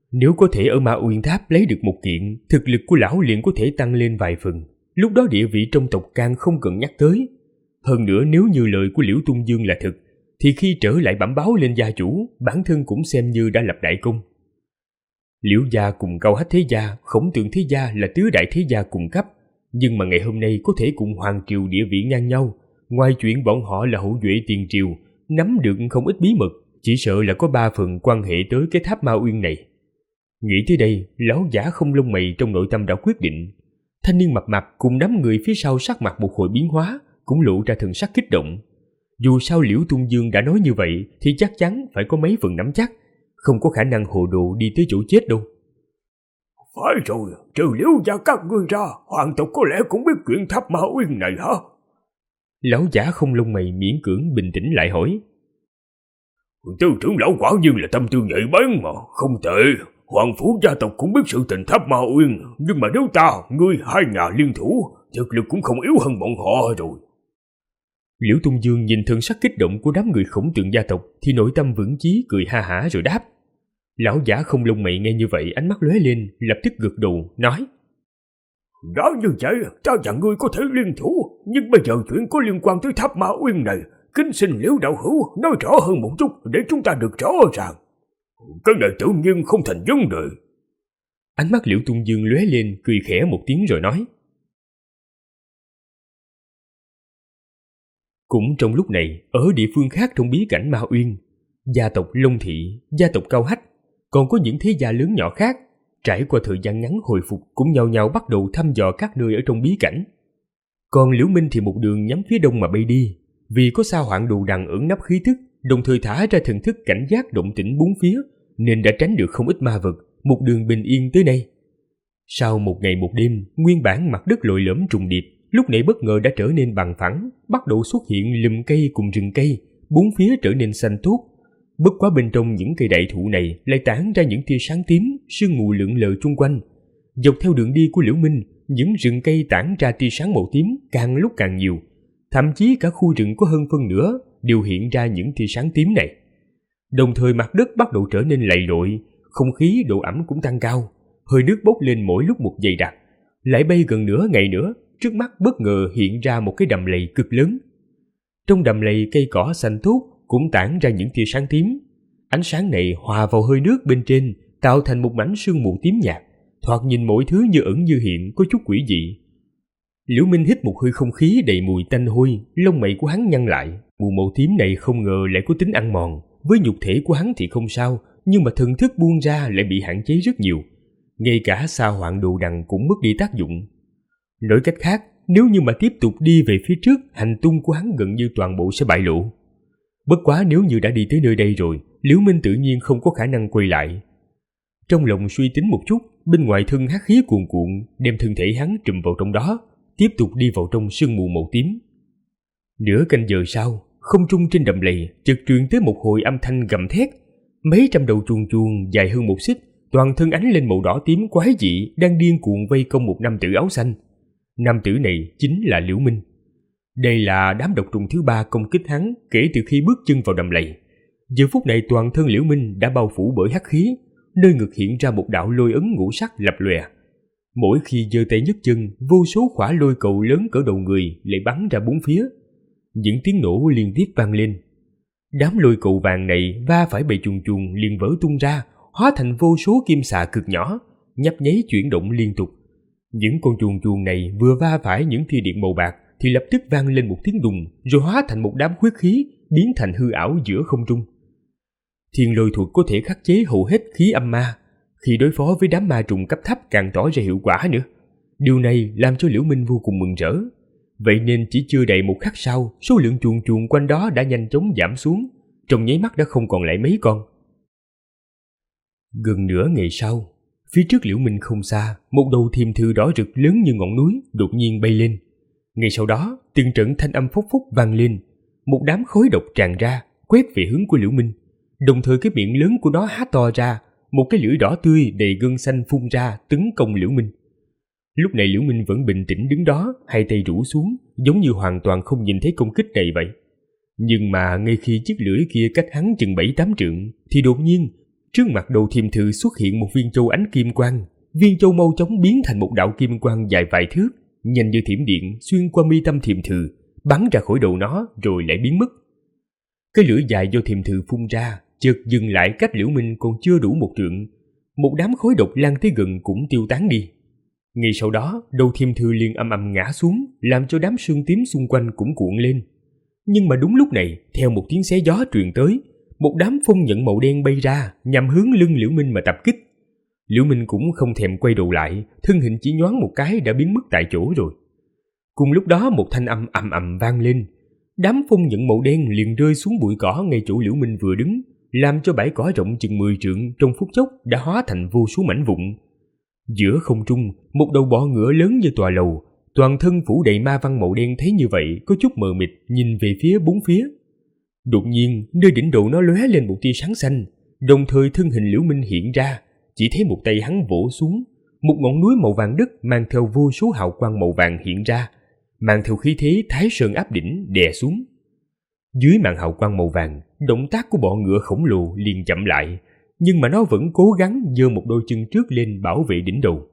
Nếu có thể ở Ma Uyên Tháp lấy được một kiện, thực lực của lão liền có thể tăng lên vài phần. Lúc đó địa vị trong tộc Can không cần nhắc tới. Hơn nữa nếu như lời của Liễu Tung Dương là thật, thì khi trở lại bẩm báo lên gia chủ, bản thân cũng xem như đã lập đại công. Liễu gia cùng Cao Hách thế gia, Khổng Tường thế gia là tứ đại thế gia cùng cấp, nhưng mà ngày hôm nay có thể cùng Hoàng triều địa vị ngang nhau. Ngoài chuyện bọn họ là hậu duệ tiền triều, nắm được không ít bí mật, chỉ sợ là có 3 phần quan hệ tới cái tháp Ma Uyên này. Nghĩ tới đây, lão giả không lông mày trong nội tâm đã quyết định. Thanh niên mập mạp cùng đám người phía sau sắc mặt một hồi biến hóa, cũng lộ ra thần sắc kích động. Dù sao Liễu Tung Dương đã nói như vậy thì chắc chắn phải có mấy phần nắm chắc, không có khả năng hồ đồ đi tới chỗ chết đâu. Phải rồi, trừ Liễu gia các ngươi ra, hoàng tộc có lẽ cũng biết chuyện tháp Ma Uyên này hả? Lão giả không lông mày miễn cưỡng bình tĩnh lại hỏi. Tư trưởng lão quả nhiên là tâm tư nhạy bén mà, không tệ. Hoàng phủ gia tộc cũng biết sự tình tháp Ma Uyên, nhưng mà nếu ta, ngươi hai nhà liên thủ, thực lực cũng không yếu hơn bọn họ rồi. Liễu Tung Dương nhìn thần sắc kích động của đám người Khổng Tường gia tộc thì nội tâm vững chí cười ha hả rồi đáp. Lão giả không lông mày nghe như vậy, ánh mắt lóe lên, lập tức gật đầu nói: Đã như vậy, ta và ngươi có thể liên thủ, nhưng bây giờ chuyện có liên quan tới tháp Ma Uyên này, kính xin Liễu đạo hữu nói rõ hơn một chút để chúng ta được rõ ràng. Cái này tự nhiên không thành vấn đề. Ánh mắt Liễu Tung Dương lóe lên, cười khẽ một tiếng rồi nói. Cũng trong lúc này, ở địa phương khác trong bí cảnh Ma Uyên, gia tộc Long Thị, gia tộc Cao Hách, còn có những thế gia lớn nhỏ khác, trải qua thời gian ngắn hồi phục cũng nhao nhao bắt đầu thăm dò các nơi ở trong bí cảnh. Còn Liễu Minh thì một đường nhắm phía đông mà bay đi, vì có Sa Hoạn Đồ Đằng ẩn nấp khí thức, đồng thời thả ra thần thức cảnh giác động tĩnh bốn phía, nên đã tránh được không ít ma vật, một đường bình yên tới nay. Sau một ngày một đêm, nguyên bản mặt đất lồi lõm trùng điệp, lúc này bất ngờ đã trở nên bằng phẳng, bắt đầu xuất hiện lùm cây cùng rừng cây, bốn phía trở nên xanh tốt. Bất quá bên trong những cây đại thụ này lại tản ra những tia sáng tím, sương mù lượn lờ chung quanh. Dọc theo đường đi của Liễu Minh, những rừng cây tản ra tia sáng màu tím càng lúc càng nhiều, thậm chí cả khu rừng có hơn phân nửa đều hiện ra những tia sáng tím này. Đồng thời mặt đất bắt đầu trở nên lầy lội, không khí độ ẩm cũng tăng cao, hơi nước bốc lên mỗi lúc một dày đặc. Lại bay gần nửa ngày nữa, trước mắt bất ngờ hiện ra một cái đầm lầy cực lớn. Trong đầm lầy cây cỏ xanh tốt cũng tản ra những tia sáng tím. Ánh sáng này hòa vào hơi nước bên trên, tạo thành một mảnh sương mù tím nhạt, thoạt nhìn mọi thứ như ẩn như hiện, có chút quỷ dị. Liễu Minh hít một hơi không khí đầy mùi tanh hôi, lông mày của hắn nhăn lại. Mùi màu tím này không ngờ lại có tính ăn mòn, với nhục thể của hắn thì không sao, nhưng mà thần thức buông ra lại bị hạn chế rất nhiều. Ngay cả Sa Hoạn Đồ Đằng cũng mất đi tác dụng. Nói cách khác, nếu như mà tiếp tục đi về phía trước, hành tung của hắn gần như toàn bộ sẽ bại lộ. Bất quá nếu như đã đi tới nơi đây rồi, Liễu Minh tự nhiên không có khả năng quay lại. Trong lòng suy tính một chút, bên ngoài thân hắc khí cuồn cuộn, đem thân thể hắn trùm vào trong đó, tiếp tục đi vào trong sương mù màu tím. Nửa canh giờ sau, không trung trên đầm lầy chợt truyền tới một hồi âm thanh gầm thét. Mấy trăm đầu chuông chuông dài hơn 1 xích, toàn thân ánh lên màu đỏ tím quái dị, đang điên cuồng vây công một nam tử áo xanh. Nam tử này chính là Liễu Minh. Đây là đám độc trùng thứ 3 công kích hắn kể từ khi bước chân vào đầm lầy. Giờ phút này toàn thân Liễu Minh đã bao phủ bởi hắc khí, nơi ngực hiện ra một đạo lôi ấn ngũ sắc lập lòe. Mỗi khi giơ tay nhấc chân, vô số quả lôi cầu lớn cỡ đầu người lại bắn ra bốn phía. Những tiếng nổ liên tiếp vang lên. Đám lôi cầu vàng này va phải bầy chuồn chuồn liền vỡ tung ra, hóa thành vô số kim xà cực nhỏ, nhấp nháy chuyển động liên tục. Những con chuồn chuồn này vừa va phải những tia điện màu bạc thì lập tức vang lên một tiếng đùng, rồi hóa thành một đám huyết khí biến thành hư ảo giữa không trung. Thiên lôi thuật có thể khắc chế hầu hết khí âm ma, khi đối phó với đám ma trùng cấp thấp càng tỏ ra hiệu quả nữa. Điều này làm cho Liễu Minh vô cùng mừng rỡ. Vậy nên chỉ chưa đầy một khắc sau, số lượng chuồn chuồn quanh đó đã nhanh chóng giảm xuống, trong nháy mắt đã không còn lại mấy con. Gần nửa ngày sau, phía trước Liễu Minh không xa, một đầu thiềm thử đỏ rực lớn như ngọn núi đột nhiên bay lên. Ngay sau đó, từng trận thanh âm phốc phốc vang lên, một đám khói độc tràn ra, quét về hướng của Liễu Minh. Đồng thời cái miệng lớn của nó há to ra, một cái lưỡi đỏ tươi đầy gân xanh phun ra tấn công Liễu Minh. Lúc này Liễu Minh vẫn bình tĩnh đứng đó, hai tay rũ xuống, giống như hoàn toàn không nhìn thấy công kích này vậy. Nhưng mà ngay khi chiếc lưỡi kia cách hắn chừng 7-8 trượng, thì đột nhiên Trước mặt Đồ Thiềm Thư xuất hiện một viên châu ánh kim quang. Viên châu mau chóng biến thành một đạo kim quang dài vài thước, nhanh như thiểm điện xuyên qua mi tâm Thiềm Thư, bắn ra khỏi đầu nó rồi lại biến mất. Cái lửa dài do Thiềm Thư phun ra chợt dừng lại cách Liễu Minh còn chưa đủ một trượng. Một đám khói độc lan tới gần cũng tiêu tán đi. Ngay sau đó, đầu Thiềm Thư liền âm ầm ngã xuống, làm cho đám sương tím xung quanh cũng cuộn lên. Nhưng mà đúng lúc này, theo một tiếng xé gió truyền tới, một đám phong nhận màu đen bay ra, nhằm hướng lưng Liễu Minh mà tập kích. Liễu Minh cũng không thèm quay đầu lại, thân hình chỉ nhoáng một cái đã biến mất tại chỗ rồi. Cùng lúc đó một thanh âm ầm ầm vang lên. Đám phong nhận màu đen liền rơi xuống bụi cỏ ngay chỗ Liễu Minh vừa đứng, làm cho bãi cỏ rộng chừng 10 trượng trong phút chốc đã hóa thành vô số mảnh vụn. Giữa không trung, một đầu bọ ngựa lớn như tòa lầu, toàn thân phủ đầy ma văn màu đen thấy như vậy có chút mờ mịt nhìn về phía bốn phía. Đột nhiên, nơi đỉnh đầu nó lóe lên một tia sáng xanh, đồng thời thân hình Liễu Minh hiện ra, chỉ thấy một tay hắn vỗ xuống, một ngọn núi màu vàng đất mang theo vô số hào quang màu vàng hiện ra, mang theo khí thế Thái Sơn áp đỉnh đè xuống. Dưới màn hào quang màu vàng, động tác của bọ ngựa khổng lồ liền chậm lại, nhưng mà nó vẫn cố gắng giơ một đôi chân trước lên bảo vệ đỉnh đầu.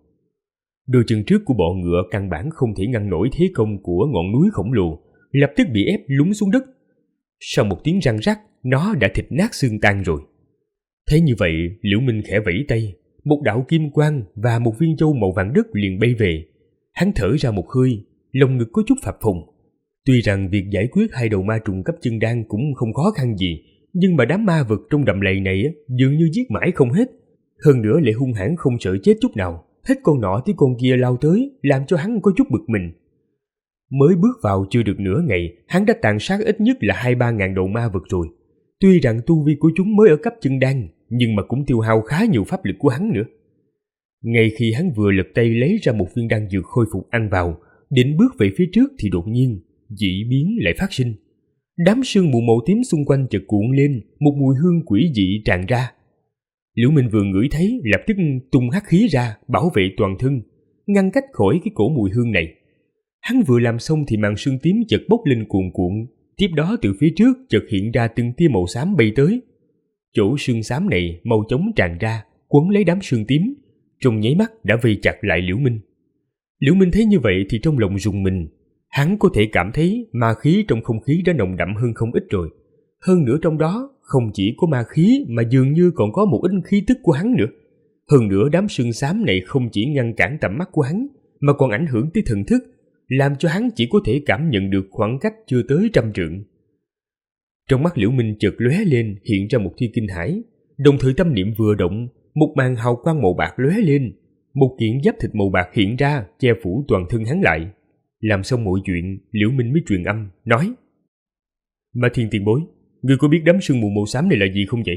Đôi chân trước của bọ ngựa căn bản không thể ngăn nổi thế công của ngọn núi khổng lồ, lập tức bị ép lún xuống đất. Sau một tiếng răng rắc, nó đã thịt nát xương tan rồi. Thấy như vậy, Liễu Minh khẽ vẫy tay, một đạo kim quang và một viên châu màu vàng đất liền bay về. Hắn thở ra một hơi, lồng ngực có chút phập phồng. Tuy rằng việc giải quyết hai đầu ma trùng cấp chân đan cũng không khó khăn gì, nhưng mà đám ma vật trong đầm lầy này dường như giết mãi không hết. Hơn nữa lại hung hãn không sợ chết chút nào, hết con nọ tới con kia lao tới, làm cho hắn có chút bực mình. Mới bước vào chưa được nửa ngày, hắn đã tàn sát ít nhất là 2-3 ngàn đầu ma vật rồi. Tuy rằng tu vi của chúng mới ở cấp chân đan, nhưng mà cũng tiêu hao khá nhiều pháp lực của hắn nữa. Ngay khi hắn vừa lật tay lấy ra một viên đan dược khôi phục ăn vào, định bước về phía trước thì đột nhiên dị biến lại phát sinh. Đám sương mù màu tím xung quanh chợt cuộn lên, một mùi hương quỷ dị tràn ra. Liễu Minh vừa ngửi thấy, lập tức tung hắc khí ra bảo vệ toàn thân, ngăn cách khỏi cái cổ mùi hương này. Hắn vừa làm xong thì màn sương tím chợt bốc lên cuồn cuộn, tiếp đó từ phía trước chợt hiện ra từng tia màu xám bay tới. Chỗ sương xám này màu chóng tràn ra, quấn lấy đám sương tím, trong nháy mắt đã vây chặt lại Liễu Minh. Liễu Minh thấy như vậy thì trong lòng rùng mình. Hắn có thể cảm thấy ma khí trong không khí đã nồng đậm hơn không ít rồi. Hơn nữa trong đó không chỉ có ma khí mà dường như còn có một ít khí tức của hắn nữa. Hơn nữa đám sương xám này không chỉ ngăn cản tầm mắt của hắn mà còn ảnh hưởng tới thần thức, làm cho hắn chỉ có thể cảm nhận được khoảng cách chưa tới 100 trượng. Trong mắt Liễu Minh chợt lóe lên hiện ra một tia kinh hãi, đồng thời tâm niệm vừa động, một màn hào quang màu bạc lóe lên, một kiện giáp thịt màu bạc hiện ra che phủ toàn thân hắn lại. Làm xong mọi chuyện, Liễu Minh mới truyền âm nói: Ma Thiên tiền bối, ngươi có biết đám sương mù màu xám này là gì không vậy?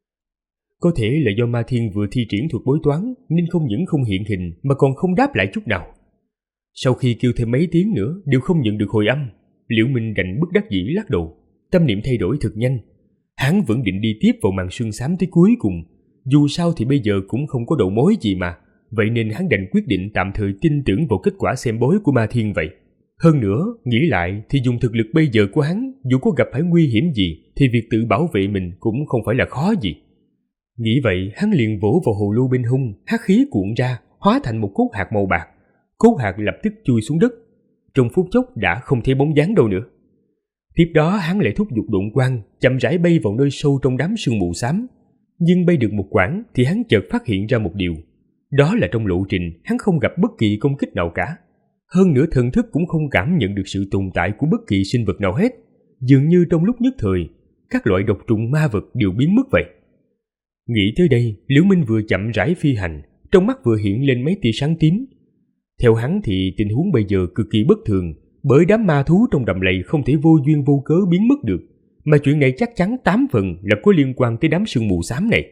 Có thể là do Ma Thiên vừa thi triển thuật bói toán nên không những không hiện hình mà còn không đáp lại chút nào. Sau khi kêu thêm mấy tiếng nữa đều không nhận được hồi âm, Liễu Minh đành bất đắc dĩ lắc đầu, tâm niệm thay đổi thật nhanh. Hắn vẫn định đi tiếp vào màn sương xám tới cuối cùng, dù sao thì bây giờ cũng không có đầu mối gì mà, vậy nên hắn đành quyết định tạm thời tin tưởng vào kết quả xem bói của Ma Thiên vậy. Hơn nữa, nghĩ lại thì dùng thực lực bây giờ của hắn, dù có gặp phải nguy hiểm gì thì việc tự bảo vệ mình cũng không phải là khó gì. Nghĩ vậy, hắn liền vỗ vào hồ lô bên hông, hắc khí cuộn ra, hóa thành một cốt hạt màu bạc. Cốt hạt lập tức chui xuống đất, trong phút chốc đã không thấy bóng dáng đâu nữa. Tiếp đó hắn lại thúc giục độn quang, chậm rãi bay vào nơi sâu trong đám sương mù xám. Nhưng bay được một quãng thì hắn chợt phát hiện ra một điều, đó là trong lộ trình hắn không gặp bất kỳ công kích nào cả. Hơn nữa thần thức cũng không cảm nhận được sự tồn tại của bất kỳ sinh vật nào hết. Dường như trong lúc nhất thời, các loại độc trùng ma vật đều biến mất vậy. Nghĩ tới đây, Liễu Minh vừa chậm rãi phi hành, trong mắt vừa hiện lên mấy tia sáng tím. Theo hắn thì tình huống bây giờ cực kỳ bất thường, bởi đám ma thú trong đầm lầy không thể vô duyên vô cớ biến mất được, mà chuyện này chắc chắn 8 phần là có liên quan tới đám sương mù xám này.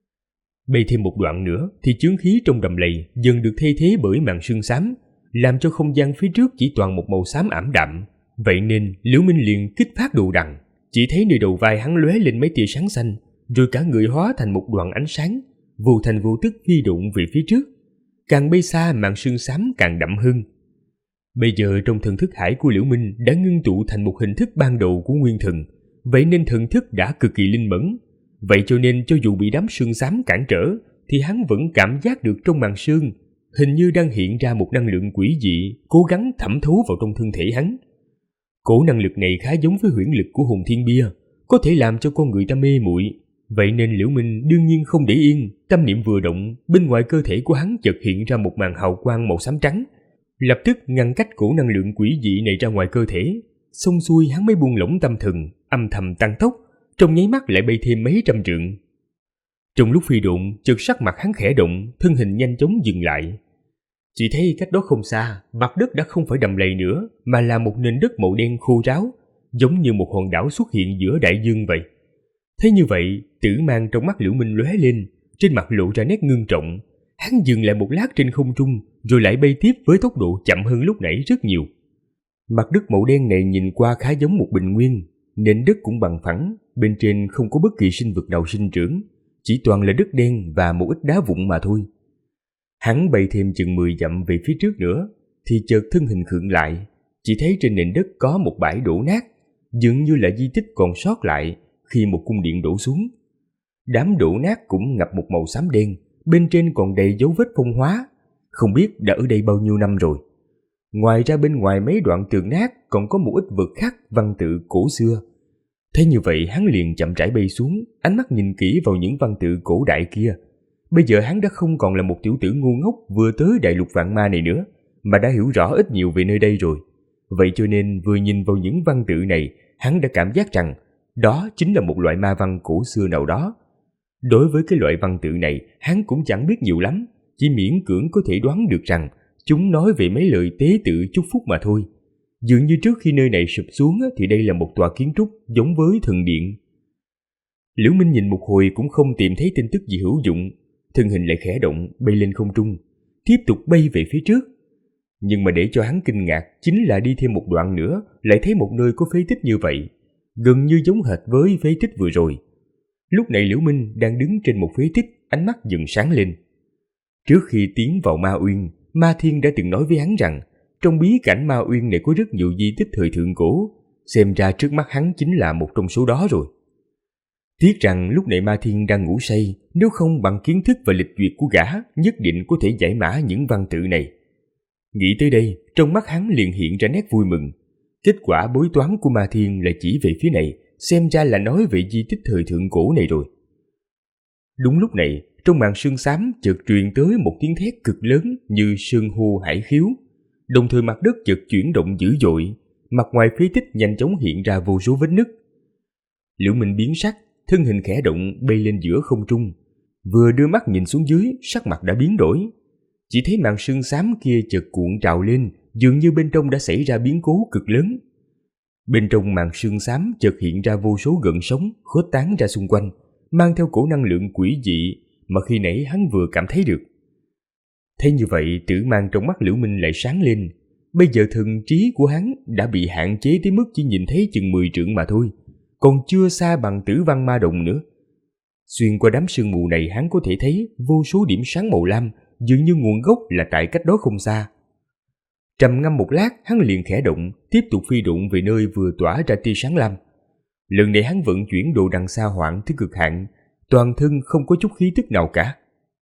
Bay thêm một đoạn nữa thì chướng khí trong đầm lầy dần được thay thế bởi màn sương xám, làm cho không gian phía trước chỉ toàn một màu xám ảm đạm. Vậy nên Liễu Minh liền kích phát đồ đằng, chỉ thấy nơi đầu vai hắn lóe lên mấy tia sáng xanh, rồi cả người hóa thành một đoàn ánh sáng, vô thành vô tức phi độn về phía trước. Càng bay xa màn sương xám càng đậm hơn. Bây giờ trong thần thức hải của Liễu Minh đã ngưng tụ thành một hình thức ban đầu của nguyên thần, vậy nên thần thức đã cực kỳ linh mẫn. vậy cho nên cho dù bị đám sương xám cản trở, thì hắn vẫn cảm giác được trong màn sương hình như đang hiện ra một năng lượng quỷ dị cố gắng thẩm thấu vào trong thân thể hắn. Cổ năng lực này khá giống với huyễn lực của hồn thiên bia, có thể làm cho con người ta mê muội. Vậy nên Liễu Minh đương nhiên không để yên, tâm niệm vừa động, bên ngoài cơ thể của hắn chợt hiện ra một màn hào quang màu xám trắng, lập tức ngăn cách cổ năng lượng quỷ dị này ra ngoài cơ thể. Xong xuôi hắn mới buông lỏng tâm thần, âm thầm tăng tốc, trong nháy mắt lại bay thêm mấy trăm trượng. Trong lúc phi độn, chợt sắc mặt hắn khẽ động, thân hình nhanh chóng dừng lại. Chỉ thấy cách đó không xa, mặt đất đã không phải đầm lầy nữa, mà là một nền đất màu đen khô ráo, giống như một hòn đảo xuất hiện giữa đại dương vậy. Thế như vậy, tử mang trong mắt Liễu Minh lóe lên, trên mặt lộ ra nét ngưng trọng. Hắn dừng lại một lát trên không trung, rồi lại bay tiếp với tốc độ chậm hơn lúc nãy rất nhiều. Mặt đất màu đen này nhìn qua khá giống một bình nguyên, nền đất cũng bằng phẳng, bên trên không có bất kỳ sinh vật nào sinh trưởng, chỉ toàn là đất đen và một ít đá vụn mà thôi. Hắn bay thêm chừng 10 dặm về phía trước nữa, thì chợt thân hình khựng lại, chỉ thấy trên nền đất có một bãi đổ nát, dường như là di tích còn sót lại khi một cung điện đổ xuống. Đám đổ nát cũng ngập một màu xám đen, bên trên còn đầy dấu vết phong hóa, không biết đã ở đây bao nhiêu năm rồi. Ngoài ra bên ngoài mấy đoạn tường nát còn có một ít vật khắc văn tự cổ xưa. Thế như vậy hắn liền chậm rãi bay xuống, ánh mắt nhìn kỹ vào những văn tự cổ đại kia. Bây giờ hắn đã không còn là một tiểu tử ngu ngốc vừa tới đại lục vạn ma này nữa, mà đã hiểu rõ ít nhiều về nơi đây rồi. Vậy cho nên vừa nhìn vào những văn tự này, hắn đã cảm giác rằng đó chính là một loại ma văn cổ xưa nào đó. Đối với cái loại văn tự này, hắn cũng chẳng biết nhiều lắm, chỉ miễn cưỡng có thể đoán được rằng chúng nói về mấy lời tế tự chúc phúc mà thôi. Dường như trước khi nơi này sụp xuống thì đây là một tòa kiến trúc giống với thần điện. Liễu Minh nhìn một hồi cũng không tìm thấy tin tức gì hữu dụng, thân hình lại khẽ động bay lên không trung, tiếp tục bay về phía trước. Nhưng mà để cho hắn kinh ngạc chính là đi thêm một đoạn nữa lại thấy một nơi có phế tích như vậy, gần như giống hệt với phế tích vừa rồi. Lúc này Liễu Minh đang đứng trên một phế tích, ánh mắt dần sáng lên. Trước khi tiến vào Ma Uyên, Ma Thiên đã từng nói với hắn rằng trong bí cảnh Ma Uyên này có rất nhiều di tích thời thượng cổ, xem ra trước mắt hắn chính là một trong số đó rồi. Tiếc rằng lúc này Ma Thiên đang ngủ say, nếu không bằng kiến thức và lịch duyệt của gã nhất định có thể giải mã những văn tự này. Nghĩ tới đây, trong mắt hắn liền hiện ra nét vui mừng. Kết quả bói toán của Ma Thiên lại chỉ về phía này, xem ra là nói về di tích thời thượng cổ này rồi. Đúng lúc này, trong màn sương xám chợt truyền tới một tiếng thét cực lớn như sương hô hải khiếu. Đồng thời mặt đất chợt chuyển động dữ dội, mặt ngoài phế tích nhanh chóng hiện ra vô số vết nứt. Liễu Minh biến sắc, thân hình khẽ động bay lên giữa không trung. Vừa đưa mắt nhìn xuống dưới, sắc mặt đã biến đổi. Chỉ thấy màn sương xám kia chợt cuộn trào lên, dường như bên trong đã xảy ra biến cố cực lớn. Bên trong màn sương xám chợt hiện ra vô số gợn sóng khuếch tán ra xung quanh, mang theo cổ năng lượng quỷ dị mà khi nãy hắn vừa cảm thấy được. Thế như vậy, tử mang trong mắt Liễu Minh lại sáng lên. Bây giờ thần trí của hắn đã bị hạn chế tới mức chỉ nhìn thấy chừng 10 trượng mà thôi, còn chưa xa bằng Tử Văn Ma Đồng nữa. Xuyên qua đám sương mù này, hắn có thể thấy vô số điểm sáng màu lam, dường như nguồn gốc là tại cách đó không xa. Trầm ngâm một lát, hắn liền khẽ động, tiếp tục phi độn về nơi vừa tỏa ra tia sáng lam. Lần này hắn vận chuyển đồ đằng xa hoảng tới cực hạn, toàn thân không có chút khí tức nào cả.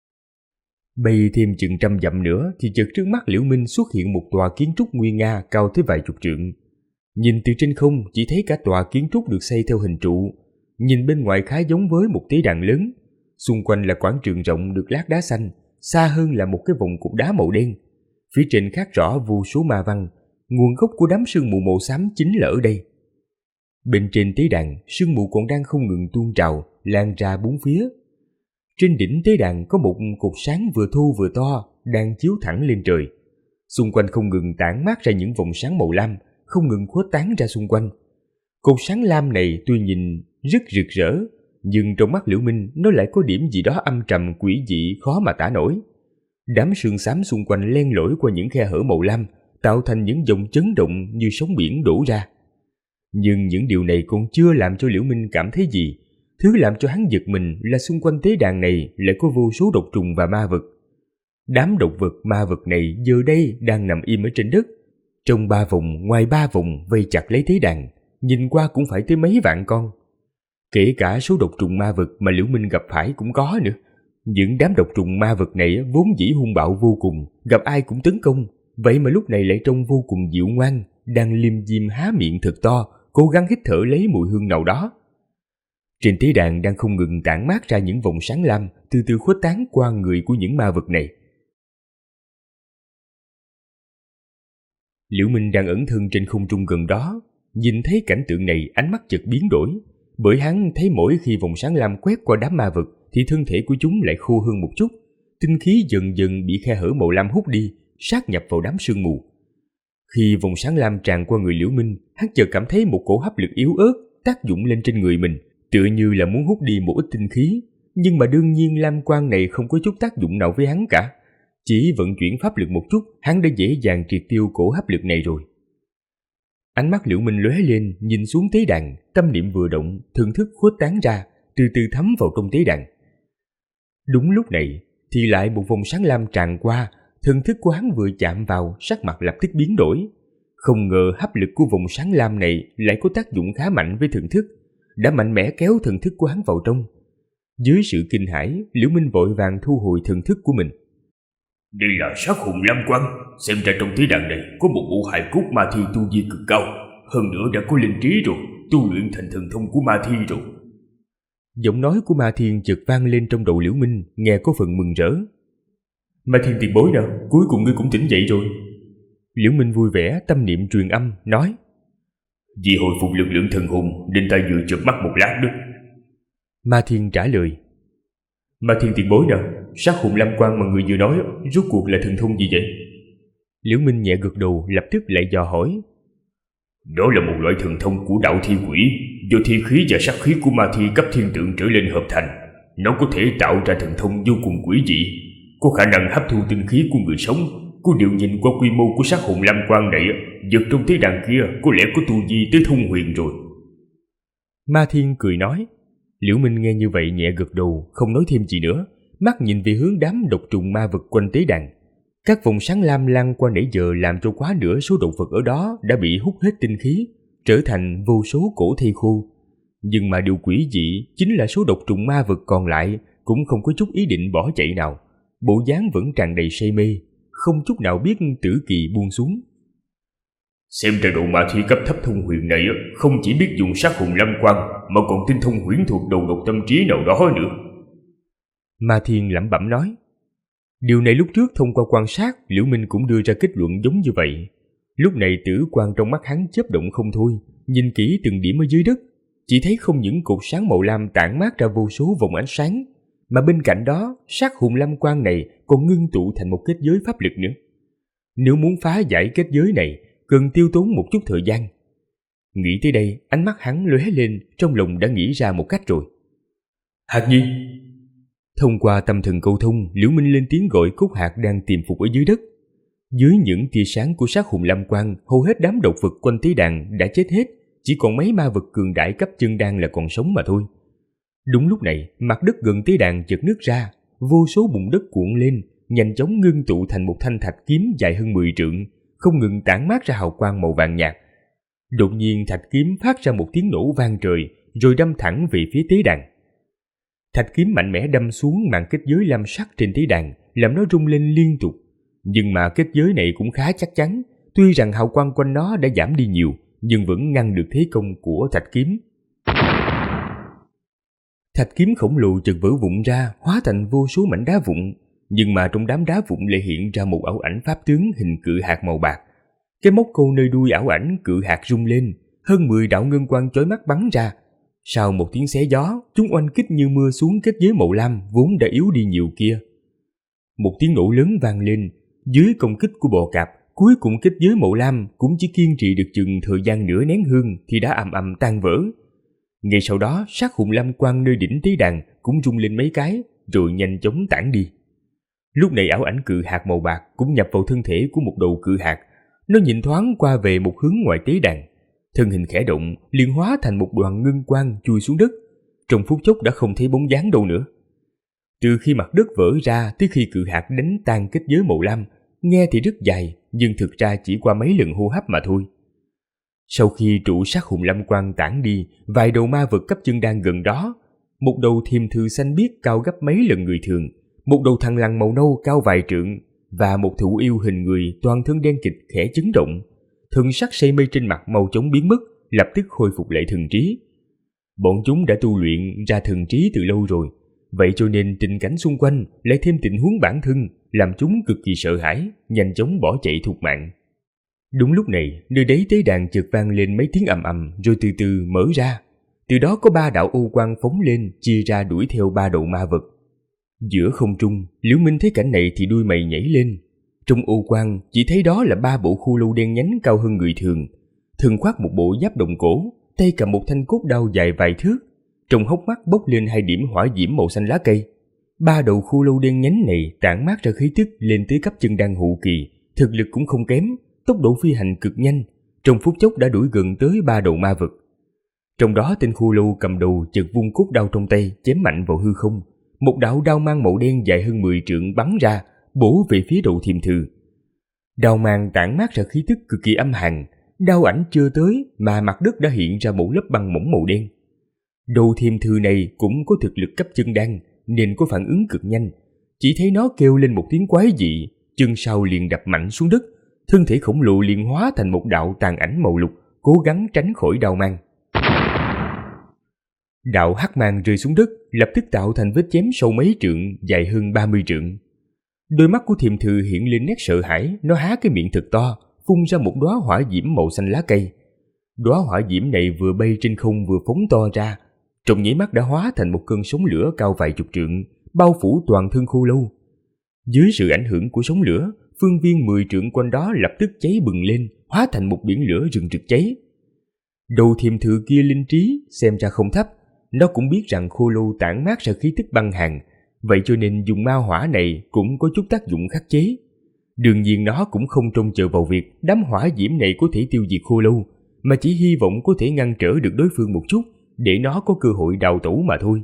Bay thêm chừng 100 dặm nữa thì chợt trước mắt Liễu Minh xuất hiện một tòa kiến trúc nguy nga cao tới vài chục trượng. Nhìn từ trên không chỉ thấy cả tòa kiến trúc được xây theo hình trụ, nhìn bên ngoài khá giống với một tế đàn lớn. Xung quanh là quảng trường rộng được lát đá xanh, xa hơn là một cái vòng cục đá màu đen. Phía trên khắc rõ vô số ma văn, nguồn gốc của đám sương mù màu xám chính là ở đây. Bên trên tế đàn, sương mù còn đang không ngừng tuôn trào, lan ra bốn phía. Trên đỉnh tế đàn có một cột sáng vừa thô vừa to đang chiếu thẳng lên trời. Xung quanh không ngừng tản mát ra những vòng sáng màu lam, không ngừng khuếch tán ra xung quanh. Cột sáng lam này tuy nhìn rất rực rỡ, nhưng trong mắt Liễu Minh nó lại có điểm gì đó âm trầm quỷ dị khó mà tả nổi. Đám sương xám xung quanh len lỏi qua những khe hở màu lam, tạo thành những dòng chấn động như sóng biển đổ ra. Nhưng những điều này còn chưa làm cho Liễu Minh cảm thấy gì. Thứ làm cho hắn giật mình là xung quanh tế đàn này lại có vô số độc trùng và ma vật. Đám độc vật ma vật này giờ đây đang nằm im ở trên đất, trong 3 vòng ngoài 3 vòng vây chặt lấy tế đàn, nhìn qua cũng phải tới mấy vạn con. Kể cả số độc trùng ma vật mà Liễu Minh gặp phải cũng có nữa. Những đám độc trùng ma vật này vốn dĩ hung bạo vô cùng, gặp ai cũng tấn công, vậy mà lúc này lại trông vô cùng dịu ngoan, đang liêm diêm há miệng thật to, cố gắng hít thở lấy mùi hương nào đó. Trên tế đàn đang không ngừng tản mát ra những vòng sáng lam, từ từ khuếch tán qua người của những ma vật này. Liễu Minh đang ẩn thân trên không trung gần đó, nhìn thấy cảnh tượng này, ánh mắt chợt biến đổi, bởi hắn thấy mỗi khi vòng sáng lam quét qua đám ma vật thì thân thể của chúng lại khô hơn một chút, tinh khí dần dần bị khe hở màu lam hút đi, sát nhập vào đám sương mù. Khi vòng sáng lam tràn qua người Liễu Minh, hắn chợt cảm thấy một cổ hấp lực yếu ớt tác dụng lên trên người mình, tựa như là muốn hút đi một ít tinh khí, nhưng mà đương nhiên lam quang này không có chút tác dụng nào với hắn cả. Chỉ vận chuyển pháp lực một chút, hắn đã dễ dàng triệt tiêu cổ hấp lực này rồi. Ánh mắt Liễu Minh lóe lên, nhìn xuống tế đàn, tâm niệm vừa động, thần thức khuếch tán ra, từ từ thấm vào trong tế đàn. Đúng lúc này, thì lại một vòng sáng lam tràn qua, thần thức của hắn vừa chạm vào, sắc mặt lập tức biến đổi. Không ngờ hấp lực của vòng sáng lam này lại có tác dụng khá mạnh với thần thức, đã mạnh mẽ kéo thần thức của hắn vào trong. Dưới sự kinh hãi, Liễu Minh vội vàng thu hồi thần thức của mình. Đây là sát hồn lam quang, xem ra trong thế đàn này có một bộ hài cốt ma thi tu vi cực cao, hơn nữa đã có linh trí rồi, tu luyện thành thần thông của ma thi rồi. Giọng nói của Ma Thiên chợt vang lên trong đầu Liễu Minh, nghe có phần mừng rỡ. Ma Thiên tiền bối nào, cuối cùng ngươi cũng tỉnh dậy rồi. Liễu Minh vui vẻ, tâm niệm truyền âm, nói: Vì hồi phục lực lượng thần hồn nên ta vừa chợp mắt một lát đó. Ma Thiên trả lời: Ma Thiên tiền bối nào, sát hồn lam quang mà người vừa nói rốt cuộc là thần thông gì vậy? Liễu Minh nhẹ gật đầu, lập tức lại dò hỏi: Đó là một loại thần thông của đạo thi quỷ, do thi khí và sát khí của ma thi cấp thiên tượng trở lên hợp thành. Nó có thể tạo ra thần thông vô cùng quỷ dị, có khả năng hấp thu tinh khí của người sống. Có điều nhìn qua quy mô của sát hồn lam quang này, vật trong thế đàn kia có lẽ có tu vi tới thông huyền rồi. Ma Thiên cười nói. Liễu Minh nghe như vậy nhẹ gật đầu, không nói thêm gì nữa, mắt nhìn về hướng đám độc trùng ma vật quanh tế đàn. Các vòng sáng lam lan qua nãy giờ làm cho quá nửa số động vật ở đó đã bị hút hết tinh khí, trở thành vô số cổ thây khô. Nhưng mà điều quỷ dị chính là số độc trùng ma vật còn lại cũng không có chút ý định bỏ chạy nào, bộ dáng vẫn tràn đầy say mê, không chút nào biết tử kỳ buông xuống. Xem ra độ ma thi cấp thấp thông huyền này không chỉ biết dùng sát hồn lam quang mà còn tinh thông huyễn thuật đầu độc tâm trí nào đó nữa. Ma Thiên lẩm bẩm nói. Điều này lúc trước thông qua quan sát, Liễu Minh cũng đưa ra kết luận giống như vậy. Lúc này tử quang trong mắt hắn chớp động không thôi, nhìn kỹ từng điểm ở dưới đất, chỉ thấy không những cột sáng màu lam tản mát ra vô số vòng ánh sáng, mà bên cạnh đó sát hồn lam quang này còn ngưng tụ thành một kết giới pháp lực nữa. Nếu muốn phá giải kết giới này, cần tiêu tốn một chút thời gian. Nghĩ tới đây, ánh mắt hắn lóe lên, trong lòng đã nghĩ ra một cách rồi. Hạt Nhi! Thông qua tâm thần câu thông, Liễu Minh lên tiếng gọi Cúc Hạt đang tiềm phục ở dưới đất. Dưới những tia sáng của sát hồn lam quang, hầu hết đám độc vật quanh tế đàn đã chết hết, chỉ còn mấy ma vật cường đại cấp chân đan là còn sống mà thôi. Đúng lúc này, mặt đất gần tế đàn chợt nứt ra, vô số bùn đất cuộn lên, nhanh chóng ngưng tụ thành một thanh thạch kiếm dài hơn 10 trượng, không ngừng tản mát ra hào quang màu vàng nhạt. Đột nhiên thạch kiếm phát ra một tiếng nổ vang trời, rồi đâm thẳng về phía tế đàn. Thạch kiếm mạnh mẽ đâm xuống màn kết giới lam sắc trên tế đàn, làm nó rung lên liên tục. Nhưng mà kết giới này cũng khá chắc chắn, tuy rằng hào quang quanh nó đã giảm đi nhiều, nhưng vẫn ngăn được thế công của thạch kiếm. Thạch kiếm khổng lồ chợt vỡ vụn ra, hóa thành vô số mảnh đá vụn, nhưng mà trong đám đá vụn lại hiện ra một ảo ảnh pháp tướng hình cự hạt màu bạc. Cái móc câu nơi đuôi ảo ảnh cự hạt rung lên, hơn 10 đạo ngân quang chói mắt bắn ra. Sau một tiếng xé gió, chúng oanh kích như mưa xuống kết giới màu lam vốn đã yếu đi nhiều kia. Một tiếng nổ lớn vang lên, dưới công kích của bò cạp, cuối cùng kết giới màu lam cũng chỉ kiên trì được chừng thời gian nửa nén hương thì đã ầm ầm tan vỡ. Ngay sau đó, sát hồn lam quang nơi đỉnh tế đàn cũng rung lên mấy cái, rồi nhanh chóng tản đi. Lúc này ảo ảnh cự hạt màu bạc cũng nhập vào thân thể của một đầu cự hạt. Nó nhìn thoáng qua về một hướng ngoài tế đàn, thân hình khẽ động, liền hóa thành một đoàn ngân quang chui xuống đất. Trong phút chốc đã không thấy bóng dáng đâu nữa. Từ khi mặt đất vỡ ra tới khi cự hạt đánh tan kết giới màu lam, nghe thì rất dài, nhưng thực ra chỉ qua mấy lần hô hấp mà thôi. Sau khi trụ sát hùng lâm quang tản đi, vài đầu ma vật cấp chân đan gần đó, một đầu thiềm thư xanh biếc cao gấp mấy lần người thường, một đầu thằn lằn màu nâu cao vài trượng và một thụ yêu hình người toàn thân đen kịt khẽ chấn động. Thần sắc say mê trên mặt mau chóng biến mất, lập tức khôi phục lại thần trí. Bọn chúng đã tu luyện ra thần trí từ lâu rồi, vậy cho nên tình cảnh xung quanh lại thêm tình huống bản thân làm chúng cực kỳ sợ hãi, nhanh chóng bỏ chạy thục mạng. Đúng lúc này, nơi đấy tế đàn chợt vang lên mấy tiếng ầm ầm rồi từ từ mở ra. Từ đó có 3 đạo ô quang phóng lên, chia ra đuổi theo 3 đầu ma vật. Giữa không trung, Liễu Minh thấy cảnh này thì đuôi mày nhảy lên. Trong ô quang chỉ thấy đó là 3 bộ khô lâu đen nhánh cao hơn người thường, thân khoác một bộ giáp đồng cổ, tay cầm một thanh cốt đao dài vài thước, trong hốc mắt bốc lên 2 điểm hỏa diễm màu xanh lá cây. 3 đầu khô lâu đen nhánh này tản mát ra khí tức lên tới cấp chân đan hậu kỳ, thực lực cũng không kém, tốc độ phi hành cực nhanh, trong phút chốc đã đuổi gần tới 3 đầu ma vật. Trong đó tên khô lâu cầm đầu chợt vung cốt đao trong tay chém mạnh vào hư không, một đạo đao mang màu đen dài hơn 10 trượng bắn ra, bổ về phía đầu thiềm thư. Đao mang tản mát ra khí tức cực kỳ âm hàn, đao ảnh chưa tới mà mặt đất đã hiện ra một lớp băng mỏng màu đen. Đầu thiềm thư này cũng có thực lực cấp chân đan nên có phản ứng cực nhanh, chỉ thấy nó kêu lên một tiếng quái dị, chân sau liền đập mạnh xuống đất, thân thể khổng lồ liền hóa thành một đạo tàn ảnh màu lục, cố gắng tránh khỏi đao mang. Đạo hắc mang rơi xuống đất, lập tức tạo thành vết chém sâu mấy trượng, dài hơn 30 trượng. Đôi mắt của thiềm thư hiện lên nét sợ hãi, nó há cái miệng thật to, phun ra một đóa hỏa diễm màu xanh lá cây. Đóa hỏa diễm này vừa bay trên không vừa phóng to ra, trong nháy mắt đã hóa thành một cơn sóng lửa cao vài chục trượng, bao phủ toàn thân khô lâu. Dưới sự ảnh hưởng của sóng lửa, phương viên 10 trượng quanh đó lập tức cháy bừng lên, hóa thành một biển lửa rừng rực cháy. Đầu thiềm thư kia linh trí xem ra không thấp, nó cũng biết rằng khô lâu tản mát ra khí tức băng hàn, vậy cho nên dùng ma hỏa này cũng có chút tác dụng khắc chế. Đương nhiên nó cũng không trông chờ vào việc đám hỏa diễm này có thể tiêu diệt khô lâu, mà chỉ hy vọng có thể ngăn trở được đối phương một chút, để nó có cơ hội đào tẩu mà thôi.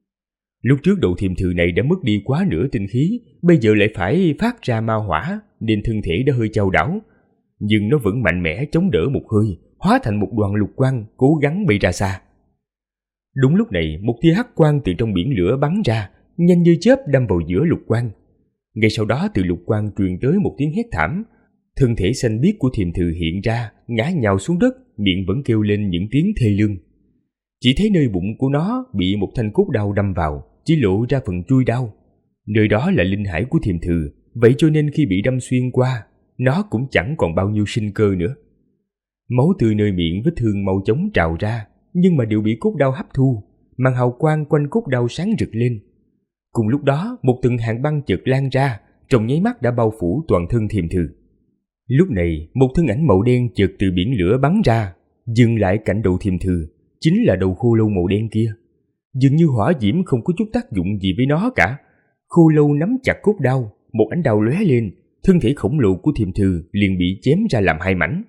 Lúc trước đầu thiềm thư này đã mất đi quá nửa tinh khí, bây giờ lại phải phát ra ma hỏa, nên thân thể đã hơi chao đảo. Nhưng nó vẫn mạnh mẽ chống đỡ một hơi, hóa thành một đoàn lục quang, cố gắng bay ra xa. Đúng lúc này, một tia hắc quang từ trong biển lửa bắn ra, nhanh như chớp đâm vào giữa lục quang. Ngay sau đó từ lục quang truyền tới một tiếng hét thảm, thân thể xanh biếc của thiềm thư hiện ra, ngã nhào xuống đất, miệng vẫn kêu lên những tiếng thê lương. Chỉ thấy nơi bụng của nó bị một thanh cốt đao đâm vào, chỉ lộ ra phần chui đao. Nơi đó là linh hải của thiềm thư, vậy cho nên khi bị đâm xuyên qua, nó cũng chẳng còn bao nhiêu sinh cơ nữa. Máu tươi nơi miệng vết thương mau chóng trào ra, nhưng mà đều bị cốt đao hấp thu, màn hào quang quanh cốt đao sáng rực lên. Cùng lúc đó, một tầng hàn băng chợt lan ra, trong nháy mắt đã bao phủ toàn thân thiềm thư. Lúc này, một thân ảnh màu đen chợt từ biển lửa bắn ra, dừng lại cạnh đầu thiềm thư, chính là đầu khô lâu màu đen kia. Dường như hỏa diễm không có chút tác dụng gì với nó cả. Khô lâu nắm chặt cốt đao, một ánh đao lóe lên, thân thể khổng lồ của thiềm thư liền bị chém ra làm 2 mảnh.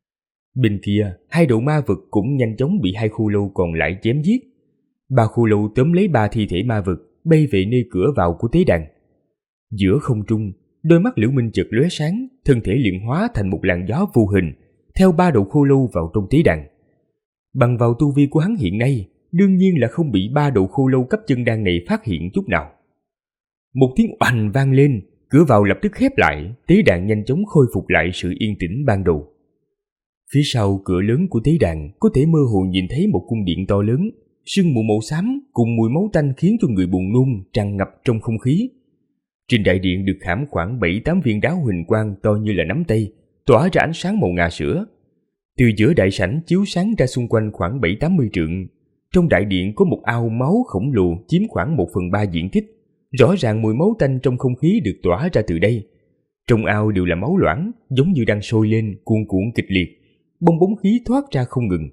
Bên kia, 2 đầu ma vật cũng nhanh chóng bị 2 khô lâu còn lại chém giết. 3 khô lâu tóm lấy 3 thi thể ma vật, bay về nơi cửa vào của tế đàn. Giữa không trung, đôi mắt Liễu Minh chợt lóe sáng, thân thể liền hóa thành một làn gió vô hình, theo 3 đầu khô lâu vào trong tế đàn. Bằng vào tu vi của hắn hiện nay, đương nhiên là không bị 3 đầu khô lâu cấp chân đan này phát hiện chút nào. Một tiếng oành vang lên, cửa vào lập tức khép lại, tế đàn nhanh chóng khôi phục lại sự yên tĩnh ban đầu. Phía sau cửa lớn của tế đàn có thể mơ hồ nhìn thấy một cung điện to lớn, sương mù màu xám cùng mùi máu tanh khiến cho người buồn nôn tràn ngập trong không khí. Trên đại điện được khảm khoảng 7-8 viên đá huỳnh quang to như là nắm tay, tỏa ra ánh sáng màu ngà sữa. Từ giữa đại sảnh chiếu sáng ra xung quanh khoảng 7-80 trượng. Trong đại điện có một ao máu khổng lồ chiếm khoảng 1/3 diện tích. Rõ ràng mùi máu tanh trong không khí được tỏa ra từ đây. Trong ao đều là máu loãng, giống như đang sôi lên, cuồn cuộn kịch liệt, bong bóng khí thoát ra không ngừng.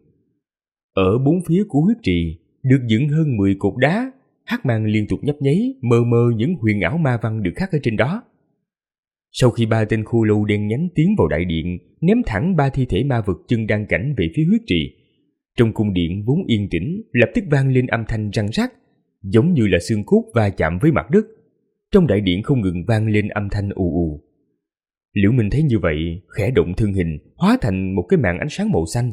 Ở bốn phía của huyết trì được dựng hơn 10 cột đá, hắc mang liên tục nhấp nháy, mờ mờ những huyền ảo ma văn được khắc ở trên đó. Sau khi 3 tên khô lâu đen nhánh tiến vào đại điện, ném thẳng 3 thi thể ma vật chân đan cảnh về phía huyết trì. Trong cung điện vốn yên tĩnh, lập tức vang lên âm thanh răng rắc, giống như là xương cốt va chạm với mặt đất. Trong đại điện không ngừng vang lên âm thanh ù ù. Liễu Minh thấy như vậy, khẽ động thân hình, hóa thành một cái màn ánh sáng màu xanh,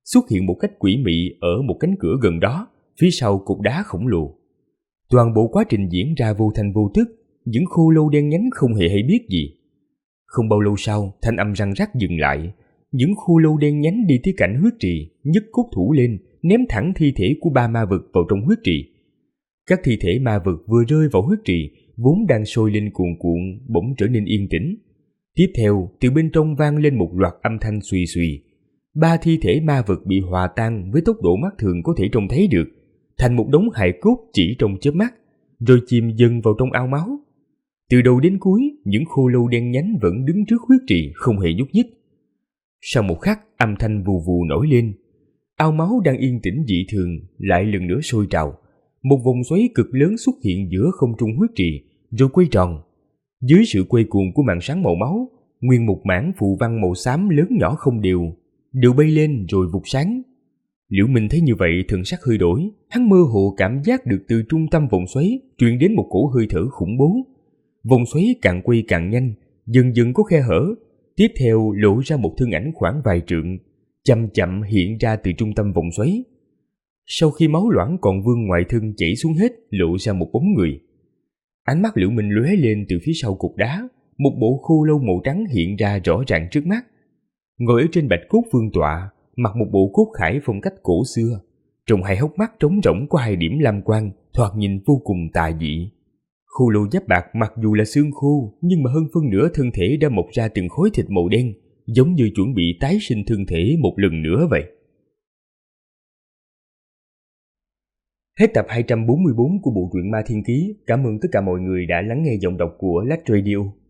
xuất hiện một cách quỷ mị ở một cánh cửa gần đó, phía sau cục đá khổng lồ. Toàn bộ quá trình diễn ra vô thanh vô tức, những khô lâu đen nhánh không hề hay biết gì. Không bao lâu sau, thanh âm răng rắc dừng lại. Những khô lâu đen nhánh đi tới cạnh huyết trì, nhấc cốt thủ lên, ném thẳng thi thể của 3 ma vật vào trong huyết trì. Các thi thể ma vật vừa rơi vào huyết trì, vốn đang sôi lên cuồn cuộn, bỗng trở nên yên tĩnh. Tiếp theo, từ bên trong vang lên một loạt âm thanh suy suy. 3 thi thể ma vật bị hòa tan với tốc độ mắt thường có thể trông thấy được, thành một đống hài cốt chỉ trong chớp mắt, rồi chìm dần vào trong ao máu. Từ đầu đến cuối, những khô lâu đen nhánh vẫn đứng trước huyết trì không hề nhúc nhích. Sau một khắc, âm thanh vù vù nổi lên. Ao máu đang yên tĩnh dị thường lại lần nữa sôi trào. Một vòng xoáy cực lớn xuất hiện giữa không trung huyết trì, rồi quay tròn. Dưới sự quay cuồng của màn sáng màu máu, nguyên một mảng phù văn màu xám lớn nhỏ không đều bay lên rồi vụt sáng. Liễu Minh thấy như vậy thần sắc hơi đổi, hắn mơ hồ cảm giác được từ trung tâm vòng xoáy truyền đến một cổ hơi thở khủng bố. Vòng xoáy càng quay càng nhanh, dần dần có khe hở, tiếp theo lộ ra một thân ảnh khoảng vài trượng, chậm chậm hiện ra từ trung tâm vòng xoáy. Sau khi máu loãng còn vương ngoài thân chảy xuống hết, lộ ra một bóng người. Ánh mắt Liễu Minh lóe lên từ phía sau cục đá, một bộ khô lâu màu trắng hiện ra rõ ràng trước mắt. Ngồi ở trên bạch cốt vương tọa, mặc một bộ cốt khải phong cách cổ xưa, trong hai hốc mắt trống rỗng có 2 điểm lam quang, thoạt nhìn vô cùng tà dị. Khô lâu giáp bạc mặc dù là xương khô, nhưng mà hơn phân nửa thân thể đã mọc ra từng khối thịt màu đen, giống như chuẩn bị tái sinh thân thể một lần nữa vậy. Hết tập 244 của bộ truyện Ma Thiên Ký. Cảm ơn tất cả mọi người đã lắng nghe giọng đọc của Lách Radio.